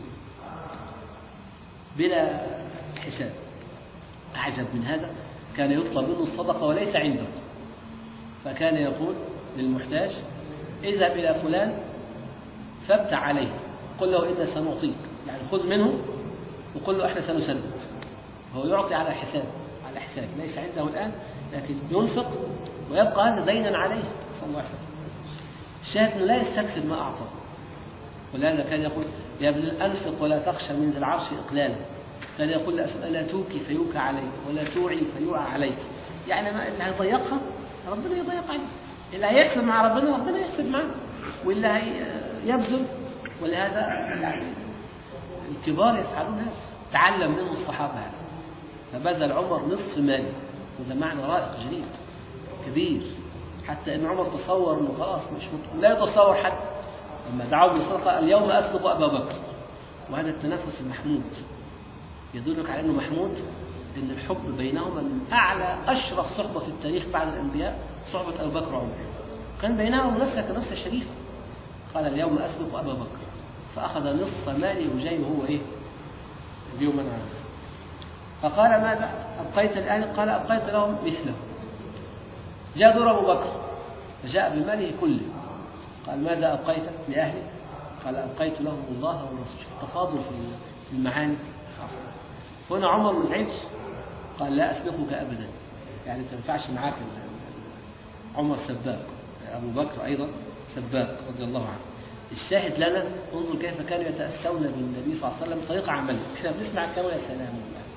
Speaker 1: بلا حساب. أعجب من هذا، كان يطلب منه الصدقة وليس عنده، فكان يقول للمحتاج اذهب إلى فلان فابتع عليه، قل له إنا سنعطيك، يعني خذ منه وقل له إحنا سنسدد. هو يعطي على حساب، على حساب ليس عنده الآن، لكن ينفق ويبقى هذا دينا عليه صلى الله عليه وسلم. الشاهد أنه لا يستكسب ما أعطى، ولهذا كان يقول يا ابن أنفق ولا تخشى من ذي العرش إقلالا. كان يقول لا توكي فيوكى عليك ولا توعي فيوعى عليك، يعني ما اللي هيضيقها ربنا يضيق عليه، اللي هيكسب مع ربنا ربنا يكسب معه، واللي هيبذل. ولهذا يعني الكبار يفعلون هذا، تعلم منه الصحابة هذا. فبذل عمر نصف ماله، وده معنى رائق جديد كبير، حتى ان عمر تصور انه خلاص مش ممكن. لا يتصور حتى لما دعوا بالصدقه اليوم اسبق ابا بكر، وهذا التنافس المحمود يدلك على انه محمود، ان الحب بينهما من اعلى اشرف صحبه في التاريخ بعد الانبياء، صحبه ابو بكر وعمر، كان بينهم منافسه كنفسه شريفه. قال اليوم اسبق ابا بكر، فاخذ نصف مالي وجاي وهو ايه اليوم انا عارف. فقال ماذا ابقيت لاهلك؟ قال ابقيت لهم مثله. جاء دور أبو بكر فجاء بماله كله، قال ماذا أبقيت لأهلك؟ قال أبقيت لهم الله ورسوله. التفاضل في المعاني. هنا عمر ما زعلش، قال لا أسبقك أبدا، يعني ما تنفعش معاك. عمر سباق، أبو بكر أيضا سباق رضي الله عنه. الشاهد لنا انظر كيف كانوا يتأسون بالنبي صلى الله عليه وسلم طريقة عمله. احنا بنسمع الكلام يا سلام،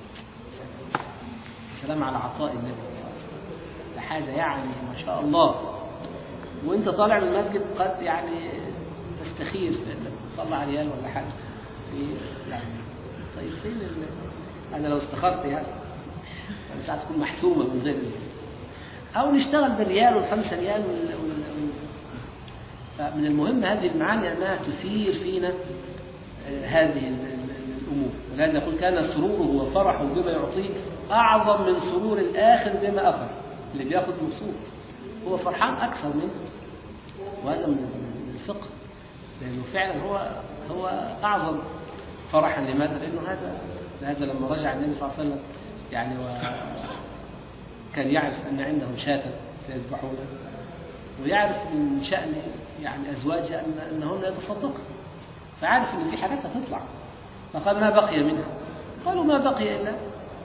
Speaker 1: سلام على عطاء النبي، حاجة يعني ما شاء الله. وانت طالع من المسجد قد يعني تستخير تطلع ريال ولا حاجة في يعني طيب فين ال... أنا لو استخرت يعني ساعات تكون محسومة من غير، أو نشتغل بالريال والخمسة ريال وال... وال... فمن المهم هذه المعاني أنها تثير فينا هذه الأمور. ولهذا نقول كان سروره وفرحه بما يعطيه أعظم من سرور الآخر بما أخذ. اللي بياخذ مبسوط هو فرحان أكثر منه، وهذا من الفقه، لأنه فعلا هو هو أعظم فرحا. لماذا؟ لأنه هذا هذا لما رجع النبي صلى الله عليه وسلم يعني وكان يعرف أن عندهم شاة سيذبحونها، ويعرف من شأن يعني أزواجها أن أنهن يتصدقن، فعارف أن في حاجات هتطلع، فقال ما بقي منها؟ قالوا ما بقي إلا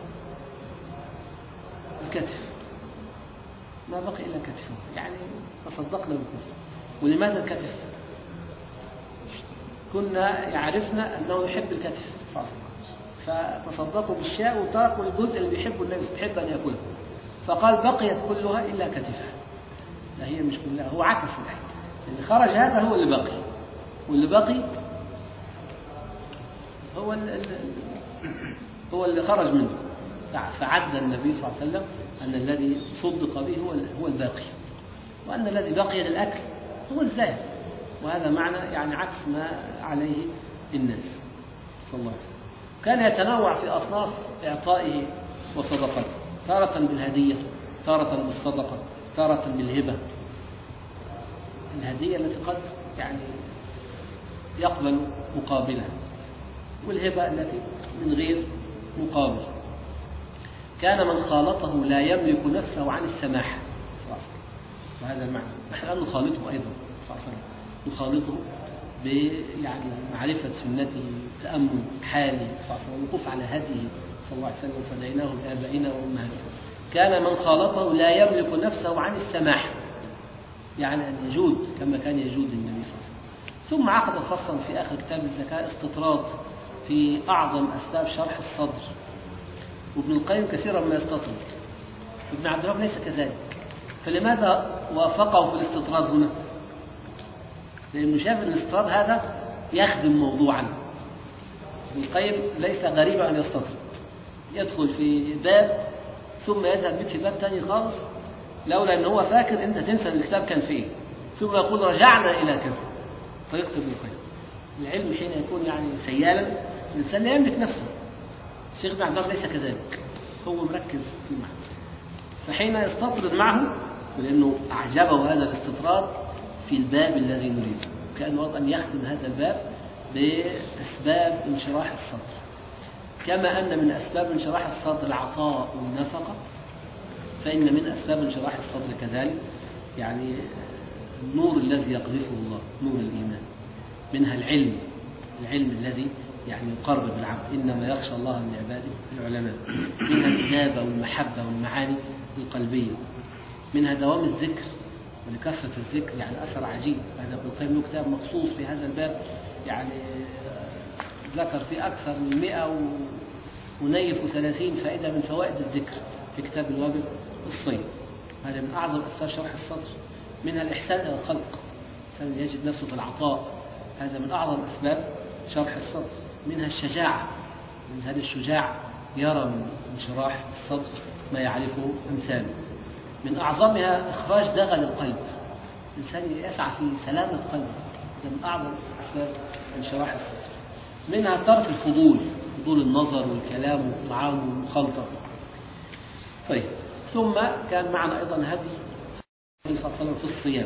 Speaker 1: الكتف، ما بقي إلا كتفه، يعني تصدقنا بكتف. ولماذا الكتف؟ كنا يعرفنا أنه يحب الكتف فتصدقوا بالشاء وتركوا الجزء اللي بيحبه النبي يحب أن يأكله، فقال بقيت كلها إلا كتفها. لا هي مش كلها، هو عكس الحين، اللي خرج هذا هو اللي بقي، واللي بقي هو اللي هو اللي خرج منه. فعد النبي صلى الله عليه وسلم أن الذي صدق به هو هو الباقي، وأن الذي بقي للأكل هو الزائد. وهذا معنى يعني عكس ما عليه الناس صلى الله عليه وسلم. كان يتنوع في أصناف إعطائه وصدقته، تارة بالهدية، تارة بالصدقة، تارة بالهبة. الهدية التي قد يعني يقبل مقابلها، والهبة التي من غير مقابل. كان من خالطه لا يملك نفسه عن السماحة، وهذا المعنى. نحن نخالطه أيضا صلى الله عليه وسلم، نخالطه بيعني معرفة سنته، تأمل حاله صلى الله عليه وسلم، الوقوف على هديه صلى الله عليه وسلم، فديناه بآبائنا وأمهاتنا. كان من خالطه لا يملك نفسه عن السماحة، يعني أن يجود كما كان يجود النبي صلى الله عليه وسلم. ثم عقد خاصا في آخر كتاب الزكاة استطراد في أعظم أسباب شرح الصدر، وابن القيم كثيرا ما يستطرد، ابن عبد الوهاب ليس كذلك.
Speaker 2: فلماذا وافقه في الاستطراد هنا؟ لأنه شاف أن الاستطراد هذا يخدم موضوعا. ابن القيم ليس غريبا أن يستطرد، يدخل في باب ثم يذهب بك في باب ثاني خالص، لولا أنه هو فاكر أنت تنسى الكتاب كان فيه، ثم يقول رجعنا إلى كذا. طريقة ابن القيم العلم حين يكون يعني سيالا الإنسان لا يملك نفسه. الشيخ ابن عبد الله ليس كذلك، هو مركز في المعنى. فحين يستطرد معه لأنه أعجبه هذا الاستطراد في الباب الذي نريده، كأنه أراد أن يختم هذا الباب بأسباب انشراح الصدر، كما أن من أسباب انشراح الصدر العطاء والنفقة، فإن من أسباب انشراح الصدر كذلك يعني النور الذي يقذفه الله، نور الإيمان. منها العلم، العلم الذي يعني يقرب العبد، إنما يخشى الله من عباده العلماء. منها الإنابة والمحبة والمعاني القلبية. منها دوام الذكر، ولكثرة الذكر يعني أثر عجيب. هذا ابن القيم له كتاب مخصوص في هذا الباب، يعني ذكر فيه أكثر من مئة ونيف وثلاثين فائدة من فوائد الذكر في كتاب الواجب الصيد. هذا من أعظم أسباب شرح الصدر. منها الإحسان إلى الخلق، الإنسان يجد نفسه في العطاء، هذا من أعظم أسباب شرح الصدر. منها الشجاعة، الإنسان الشجاع يرى من انشراح الصدر ما يعرفه أمثاله. من أعظمها إخراج دغل القلب، الإنسان يسعى في سلامة قلبه، هذا من أعظم أسباب انشراح الصدر. منها ترك الفضول، فضول النظر والكلام والطعام والمخالطة. طيب، ثم كان معنا أيضا هدي النبي صلى الله عليه وسلم في الصيام،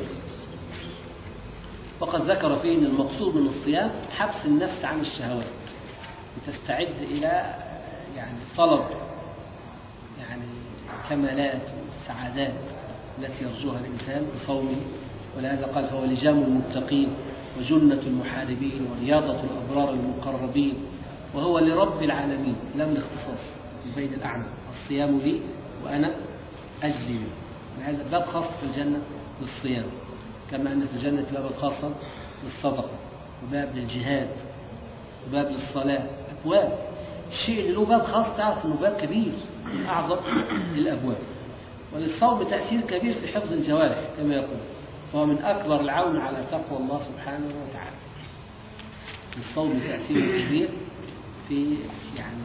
Speaker 2: وقد ذكر فيه أن المقصود من الصيام حبس النفس عن الشهوات لتستعد إلى يعني طلب يعني الكمالات والسعادات التي يرجوها الإنسان بصومه. ولهذا قال فهو لجام المتقين وجنة المحاربين ورياضة الأبرار المقربين وهو لرب العالمين، لم الاختصاص بين الأعمى. الصيام لي وأنا أجزي به. هذا باب خاص في الجنة للصيام، كما أن في الجنة باب خاصا للصدقة، وباب للجهاد، وباب للصلاة، أبواب. الشيء اللي له باب خاص تعرف أنه باب كبير من أعظم الأبواب. وللصوم تأثير كبير في حفظ الجوارح كما يقول، فهو من أكبر العون على تقوى الله سبحانه وتعالى. للصوم تأثير كبير في يعني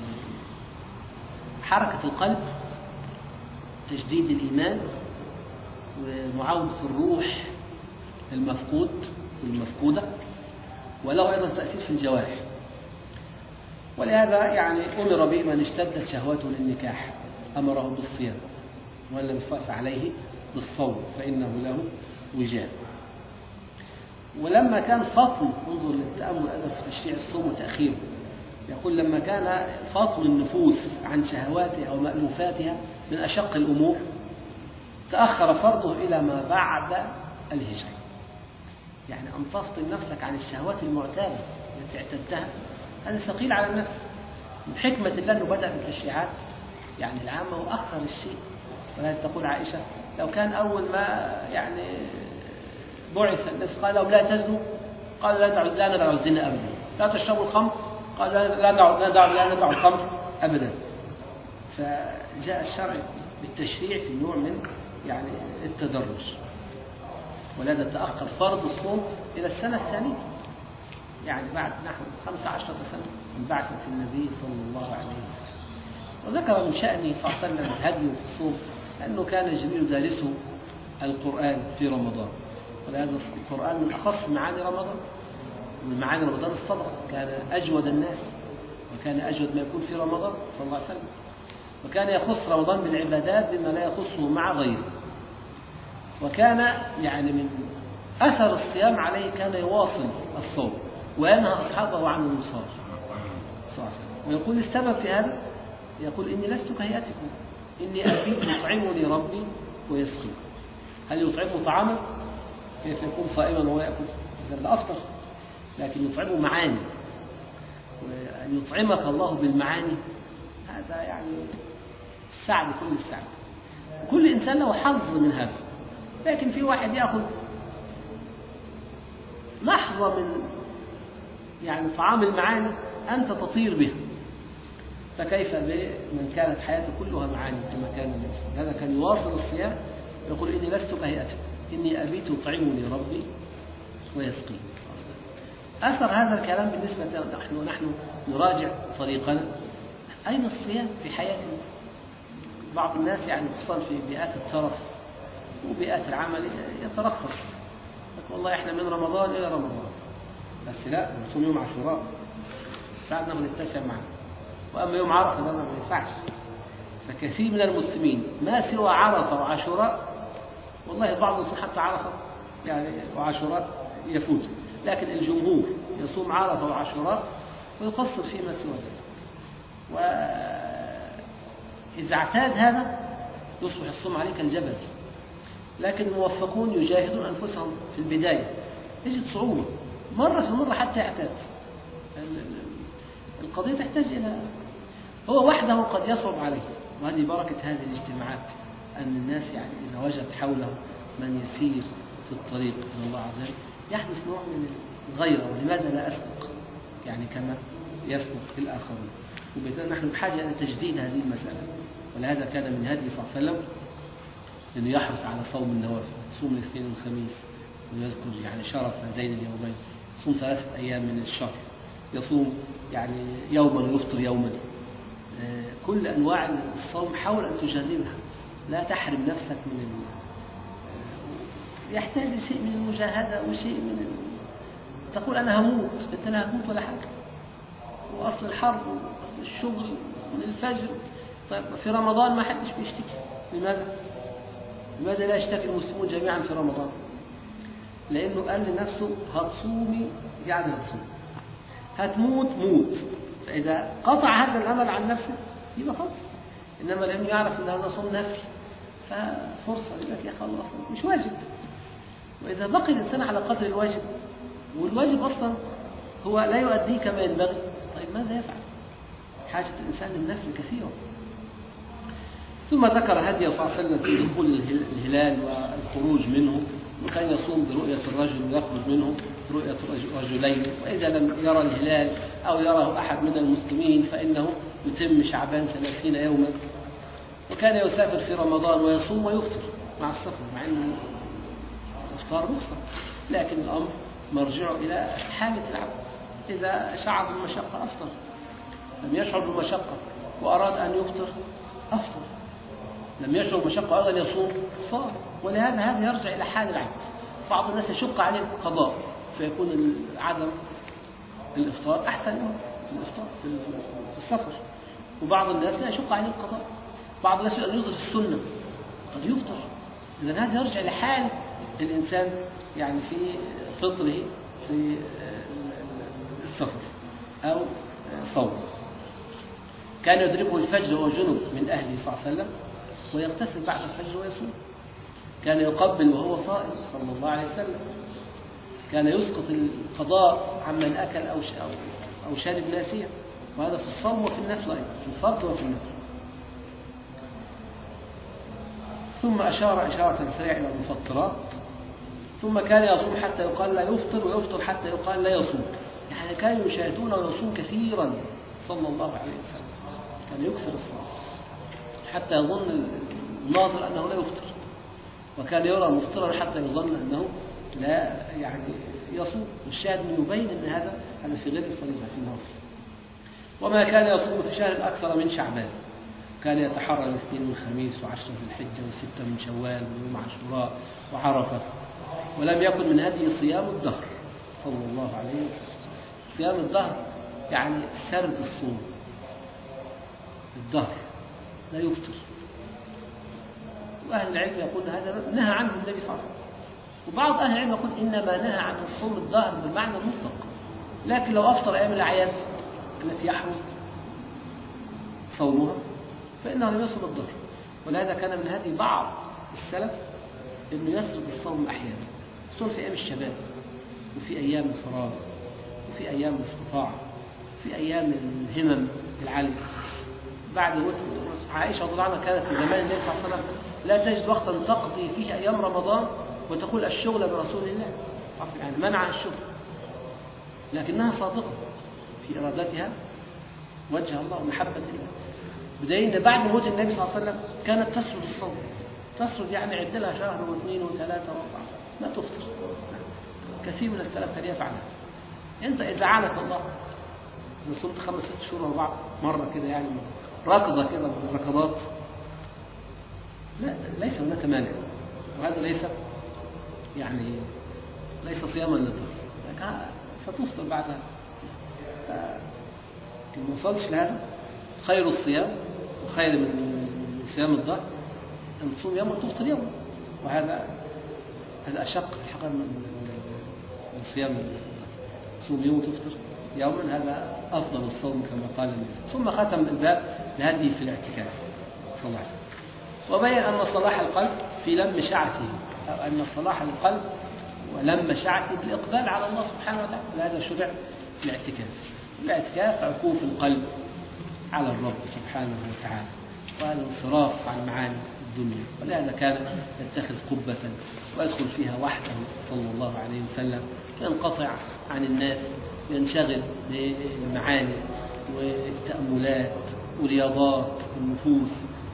Speaker 2: حركة القلب، تجديد الإيمان، ومعاودة الروح المفقود والمفقودة، وله أيضا تأثير في الجوارح. ولهذا يعني أمر به من اشتدت شهوته للنكاح أمره بالصيام، ومن لم يستطع عليه بالصوم فإنه له وجاء. ولما كان فطن، انظر للتأمل أيضا في تشريع الصوم وتأخيره، يقول لما كان فطن النفوس عن شهواتها ومألوفاتها من أشق الأمور تأخر فرضه إلى ما بعد الهجرة. يعني أن تفطن نفسك عن الشهوات المعتادة التي اعتدتها، هذا ثقيل على النفس. من حكمة الله أنه بدأ بالتشريعات يعني العامة وأخر الشيء. ولهذا تقول عائشة لو كان أول ما يعني بعث الناس قال لهم لا تزنوا، قال لا لا ندع الزنا أبدا. لا تشربوا الخمر، قال لا ندع لا ندع الخمر أبدا. فجاء الشرع بالتشريع في نوع من يعني التدرج. ولهذا تأخر فرض الصوم إلى السنة الثانية، يعني بعد نحو خمسة عشرة سنة من بعثة النبي صلى الله عليه وسلم. وذكر من شأنه صلى الله عليه وسلم الهدي في الصوم أنه كان جبريل دارسه القرآن في رمضان. ولهذا القرآن من أخص معاني رمضان، من معاني رمضان الصدقة. كان أجود الناس وكان أجود ما يكون في رمضان صلى الله عليه وسلم، وكان يخص رمضان بالعبادات بما لا يخصه مع غيره. وكان يعني من أثر الصيام عليه كان يواصل الصوم وينهى أصحابه عن الوصال صلى الله عليه وسلم. ويقول السبب في هذا، يقول إني لست كهيئتكم، إني أبيت يطعمني ربي ويسقي. هل يطعمه طعاما؟ كيف يكون صائما وهو يأكل؟ إذا لأفطر. لكن يطعمه معاني، وأن يطعمك الله بالمعاني هذا يعني سعد كل السعد. كل إنسان له حظ من هذا. لكن في واحد يأخذ لحظة من يعني طعام المعاني أنت تطير به، فكيف بمن كانت حياته كلها معاني كما كان النبي؟ هذا كان يواصل الصيام يقول إني لست كهيئته إني أبيت يطعمني ربي ويسقيني. أثر هذا الكلام بالنسبة لنا نحن ونحن نراجع طريقنا. أين الصيام في حياتنا؟ بعض الناس يعني خصوصا في بيئات الترف وبيئات العمل يترخص، والله إحنا من رمضان إلى رمضان، بس لا نصوم يوم عاشوراء ساعد ناخد التاسع معنا، وأما يوم عرفة ده ما ينفعش. فكثير من المسلمين ما سوى عرفة وعاشوراء، والله بعض الناس حتى عرفة يعني وعاشوراء يفوت، لكن الجمهور يصوم عرفة وعاشوراء ويقصر فيما سوى ذلك. وإذا اعتاد هذا يصبح الصوم عليه كالجبل. لكن الموفقون يجاهدون أنفسهم في البداية، تجد صعوبة مرة في مرة حتى يعتاد. القضية تحتاج إلى هو وحده قد يصعب عليه، وهذه بركة هذه الاجتماعات أن الناس يعني إذا وجد حوله من يسير في الطريق إلى الله عز وجل يحدث نوع من الغيرة، ولماذا لا أسبق يعني كما يسبق الآخرون. وبالتالي نحن بحاجة إلى تجديد هذه المسألة، ولهذا كان من هدي صلى الله عليه وسلم أنه يحرص على صوم النوافل، يصوم الاثنين والخميس ويذكر يعني شرف هذين اليومين، يصوم ثلاثة أيام من الشهر، يصوم يعني يوما ويفطر يوما. كل أنواع الصوم حاول أن تجربها، لا تحرم نفسك من ال... يحتاج لشيء من المجاهدة وشيء من ال... تقول أنا هموت، أنت لا هموت ولا حاجة، وأصل الحرب وأصل الشغل من الفجر. طيب في رمضان ما حدش بيشتكي، لماذا؟ لماذا لا يشتكي المسلمون جميعا في رمضان؟ لأنه قال لنفسه هتصومي يعني هتصوم، هتموت موت. فإذا قطع هذا الأمل عن نفسه يبقى خلاص، إنما لأنه يعرف أن هذا صوم نفل ففرصة لك يا خلاص مش واجب. وإذا بقي الإنسان على قدر الواجب، والواجب أصلا هو لا يؤديه كما ينبغي، طيب ماذا يفعل؟ حاجة الإنسان للنفل كثيرة. ثم ذكر هدي صلى الله عليه وسلم في دخول الهلال والخروج منه، وكان يصوم برؤية الرجل ويخرج منه برؤية رجلين، وإذا لم يرى الهلال أو يراه أحد من المسلمين فإنه يتم شعبان ثلاثين يوما. وكان يسافر في رمضان ويصوم ويفطر مع السفر، مع أن الإفطار رخصة، لكن الأمر مرجعه إلى حالة العبد. إذا شعر بالمشقة أفطر، لم يشعر بالمشقة وأراد أن يفطر أفطر، لم يشعر بالمشقة أيضا يصوم صار. ولهذا هذا يرجع إلى حال العبد. بعض الناس يشق عليه القضاء فيكون عدم الإفطار أحسن منه الإفطار في السفر، وبعض الناس لا يشق عليه القضاء. بعض الناس يقدر يفطر في السنة قد يفطر. إذا هذا يرجع لحال الإنسان يعني في فطره في السفر أو صوم. كان يدركه الفجر وهو جنب من أهله صلى الله عليه وسلم ويغتسل بعد الفجر ويصوم. كان يقبل وهو صائم صلى الله عليه وسلم. كان يسقط القضاء عمن أكل أو أو شرب ناسيا، وهذا في الصوم وفي النفل أيضا، في الفرض وفي النفل. ثم أشار إشارة سريعة إلى المفطرات. ثم كان يصوم حتى يقال لا يفطر، ويفطر حتى يقال لا يصوم. يعني كانوا يشاهدونه ويصوم كثيرا صلى الله عليه وسلم، كان يكثر الصوم حتى يظن الناظر أنه لا يفطر، وكان يرى مفطرا حتى يظن أنه لا يعني يصوم. والشاهد من يبين أن هذا هذا في غير الفريضة في النافل. وما كان يصوم في شهر أكثر من شعبان، كان يتحرى الاثنين والخميس وعشرة في الحجة وستة من شوال ويوم عاشوراء وعرفة. ولم يكن من هدي صيام الدهر صلى الله عليه وسلم. صيام الدهر يعني سرد الصوم، الدهر لا يفطر. وأهل العلم يقول هذا نهى عنه النبي صلى الله عليه وسلم، وبعض أهل العلم يقول إنما نهى عن الصوم الدهر بالمعنى المطلق، لكن لو أفطر أيام الأعياد التي يحرم صومها فإنه لم يصوم الدهر. ولهذا كان من هذه بعض السلف إنه يسرد الصوم أحيانا، يصوم في أيام الشباب وفي أيام الفراغ وفي أيام الاستطاعة وفي أيام الهمم العالية. بعد موت عائشة رضي الله عنها كانت في زمان النبي صلى الله عليه وسلم لا تجد وقتا تقضي فيه أيام رمضان وتقول الشغل برسول الله، يعني منع الشغل، لكنها صادقة في إرادتها وجه الله ومحبة الله. بدليل أن بعد موت النبي صلى الله عليه وسلم كانت تسرد الصوم، تسرد يعني عد لها شهر واثنين وثلاثة وأربعة ما تفطر. كثير من السلف كان يفعل هذا. أنت إذا عانك الله إذا صمت خمس ست شهور أربعة مرة كده يعني ركضة كده من الركضات لا ليس هناك مانع، وهذا ليس يعني ليس صياما للظهر، ستفطر بعدها. إن ما وصلش لهذا خير الصيام وخير من صيام الظهر أن تصوم يوم وتفطر يوم، وهذا هذا أشق الحقيقة من صيام تصوم يوم وتفطر يوما، هذا أفضل الصوم كما قال النبي. ثم ختم الباب بهديه في الاعتكاف صلى الله عليه وسلم، وبين أن صلاح القلب في لم شعثه، أو أن صلاح القلب ولم شعثه بالإقبال على الله سبحانه وتعالى، لهذا شرع الاعتكاف. الاعتكاف عكوف القلب على الرب سبحانه وتعالى، وهذا انصراف عن معاني الدنيا، ولهذا كان يتخذ قبة ويدخل فيها وحده صلى الله عليه وسلم، ينقطع عن الناس، ينشغل بالمعاني والتأملات ورياضات النفوس،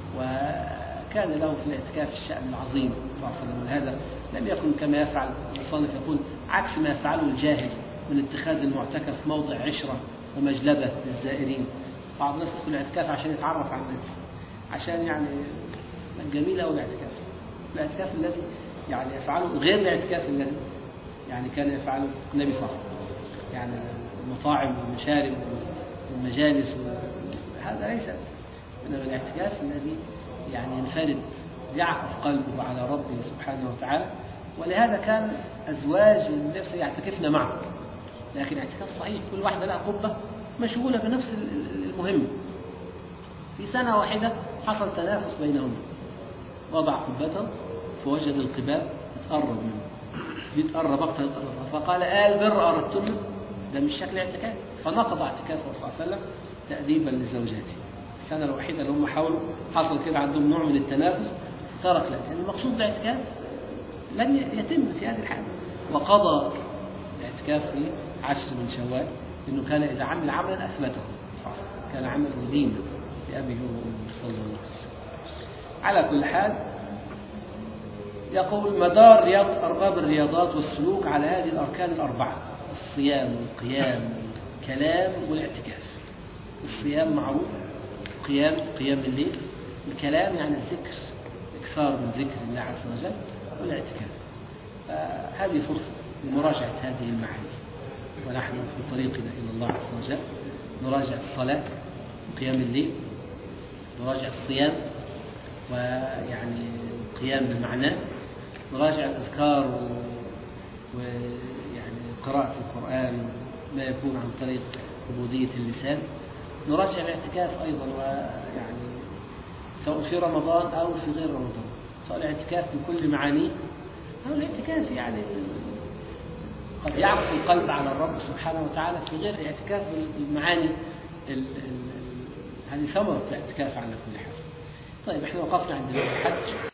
Speaker 2: وكان له في الاعتكاف الشأن العظيم صلى الله عليه وسلم. هذا لم يكن كما يفعل المصنف يقول عكس ما يفعله الجاهل من اتخاذ المعتكف موضع عشرة ومجلبة للزائرين. بعض الناس يدخل الاعتكاف عشان يتعرف على الناس، عشان يعني جميل أو الاعتكاف الاعتكاف الذي يعني يفعله غير الاعتكاف الذي يعني كان يفعله النبي صلى الله عليه وسلم، يعني المطاعم والمشارب والمجالس، هذا ليس من الاعتكاف الذي يعني ينفرد يعكف قلبه على ربه سبحانه وتعالى. ولهذا كان أزواج النفس يعتكفن معه، لكن اعتكاف صحيح كل واحدة لها قبة مشغولة بنفس المهم. في سنة واحدة حصل تنافس بينهم، وضع قبته فوجد القباب تقرب منه، بيتقرب أكثر يتقرب، فقال آل بر أردتم، ده مش شكل اعتكاف، فنقض اعتكافه صلى الله عليه وسلم تأديبا لزوجاته. السنة الوحيدة اللي هم حاولوا حصل كده عندهم نوع من التنافس، ترك له، يعني المقصود الاعتكاف لن يتم في هذه الحالة. وقضى الاعتكاف في عشر من شوال، إنه كان إذا عمل عملا أثبته، كان عمل دين لأبيه وأمه صلى الله عليه وسلم. على كل حال يقول مدار رياض أرباب الرياضات والسلوك على هذه الأركان الأربعة: الصيام والقيام والكلام والاعتكاف. الصيام معروف، قيام قيام الليل، الكلام يعني الذكر، إكثار من ذكر الله عز وجل، والاعتكاف. فهذه فرصة لمراجعة هذه المعاني، ونحن في طريقنا إلى الله عز وجل نراجع الصلاة وقيام الليل، نراجع الصيام ويعني القيام بمعناه، نراجع الأذكار ويعني قراءة القرآن ما يكون عن طريق عبودية اللسان، نراجع الاعتكاف أيضا، ويعني سواء في رمضان أو في غير رمضان، سواء الاعتكاف بكل معانيه أو الاعتكاف يعني قد يعرف القلب على الرب سبحانه وتعالى في غير الاعتكاف بالمعاني. هذه ثمرة الاعتكاف على كل حال. طيب احنا وقفنا عند الحج.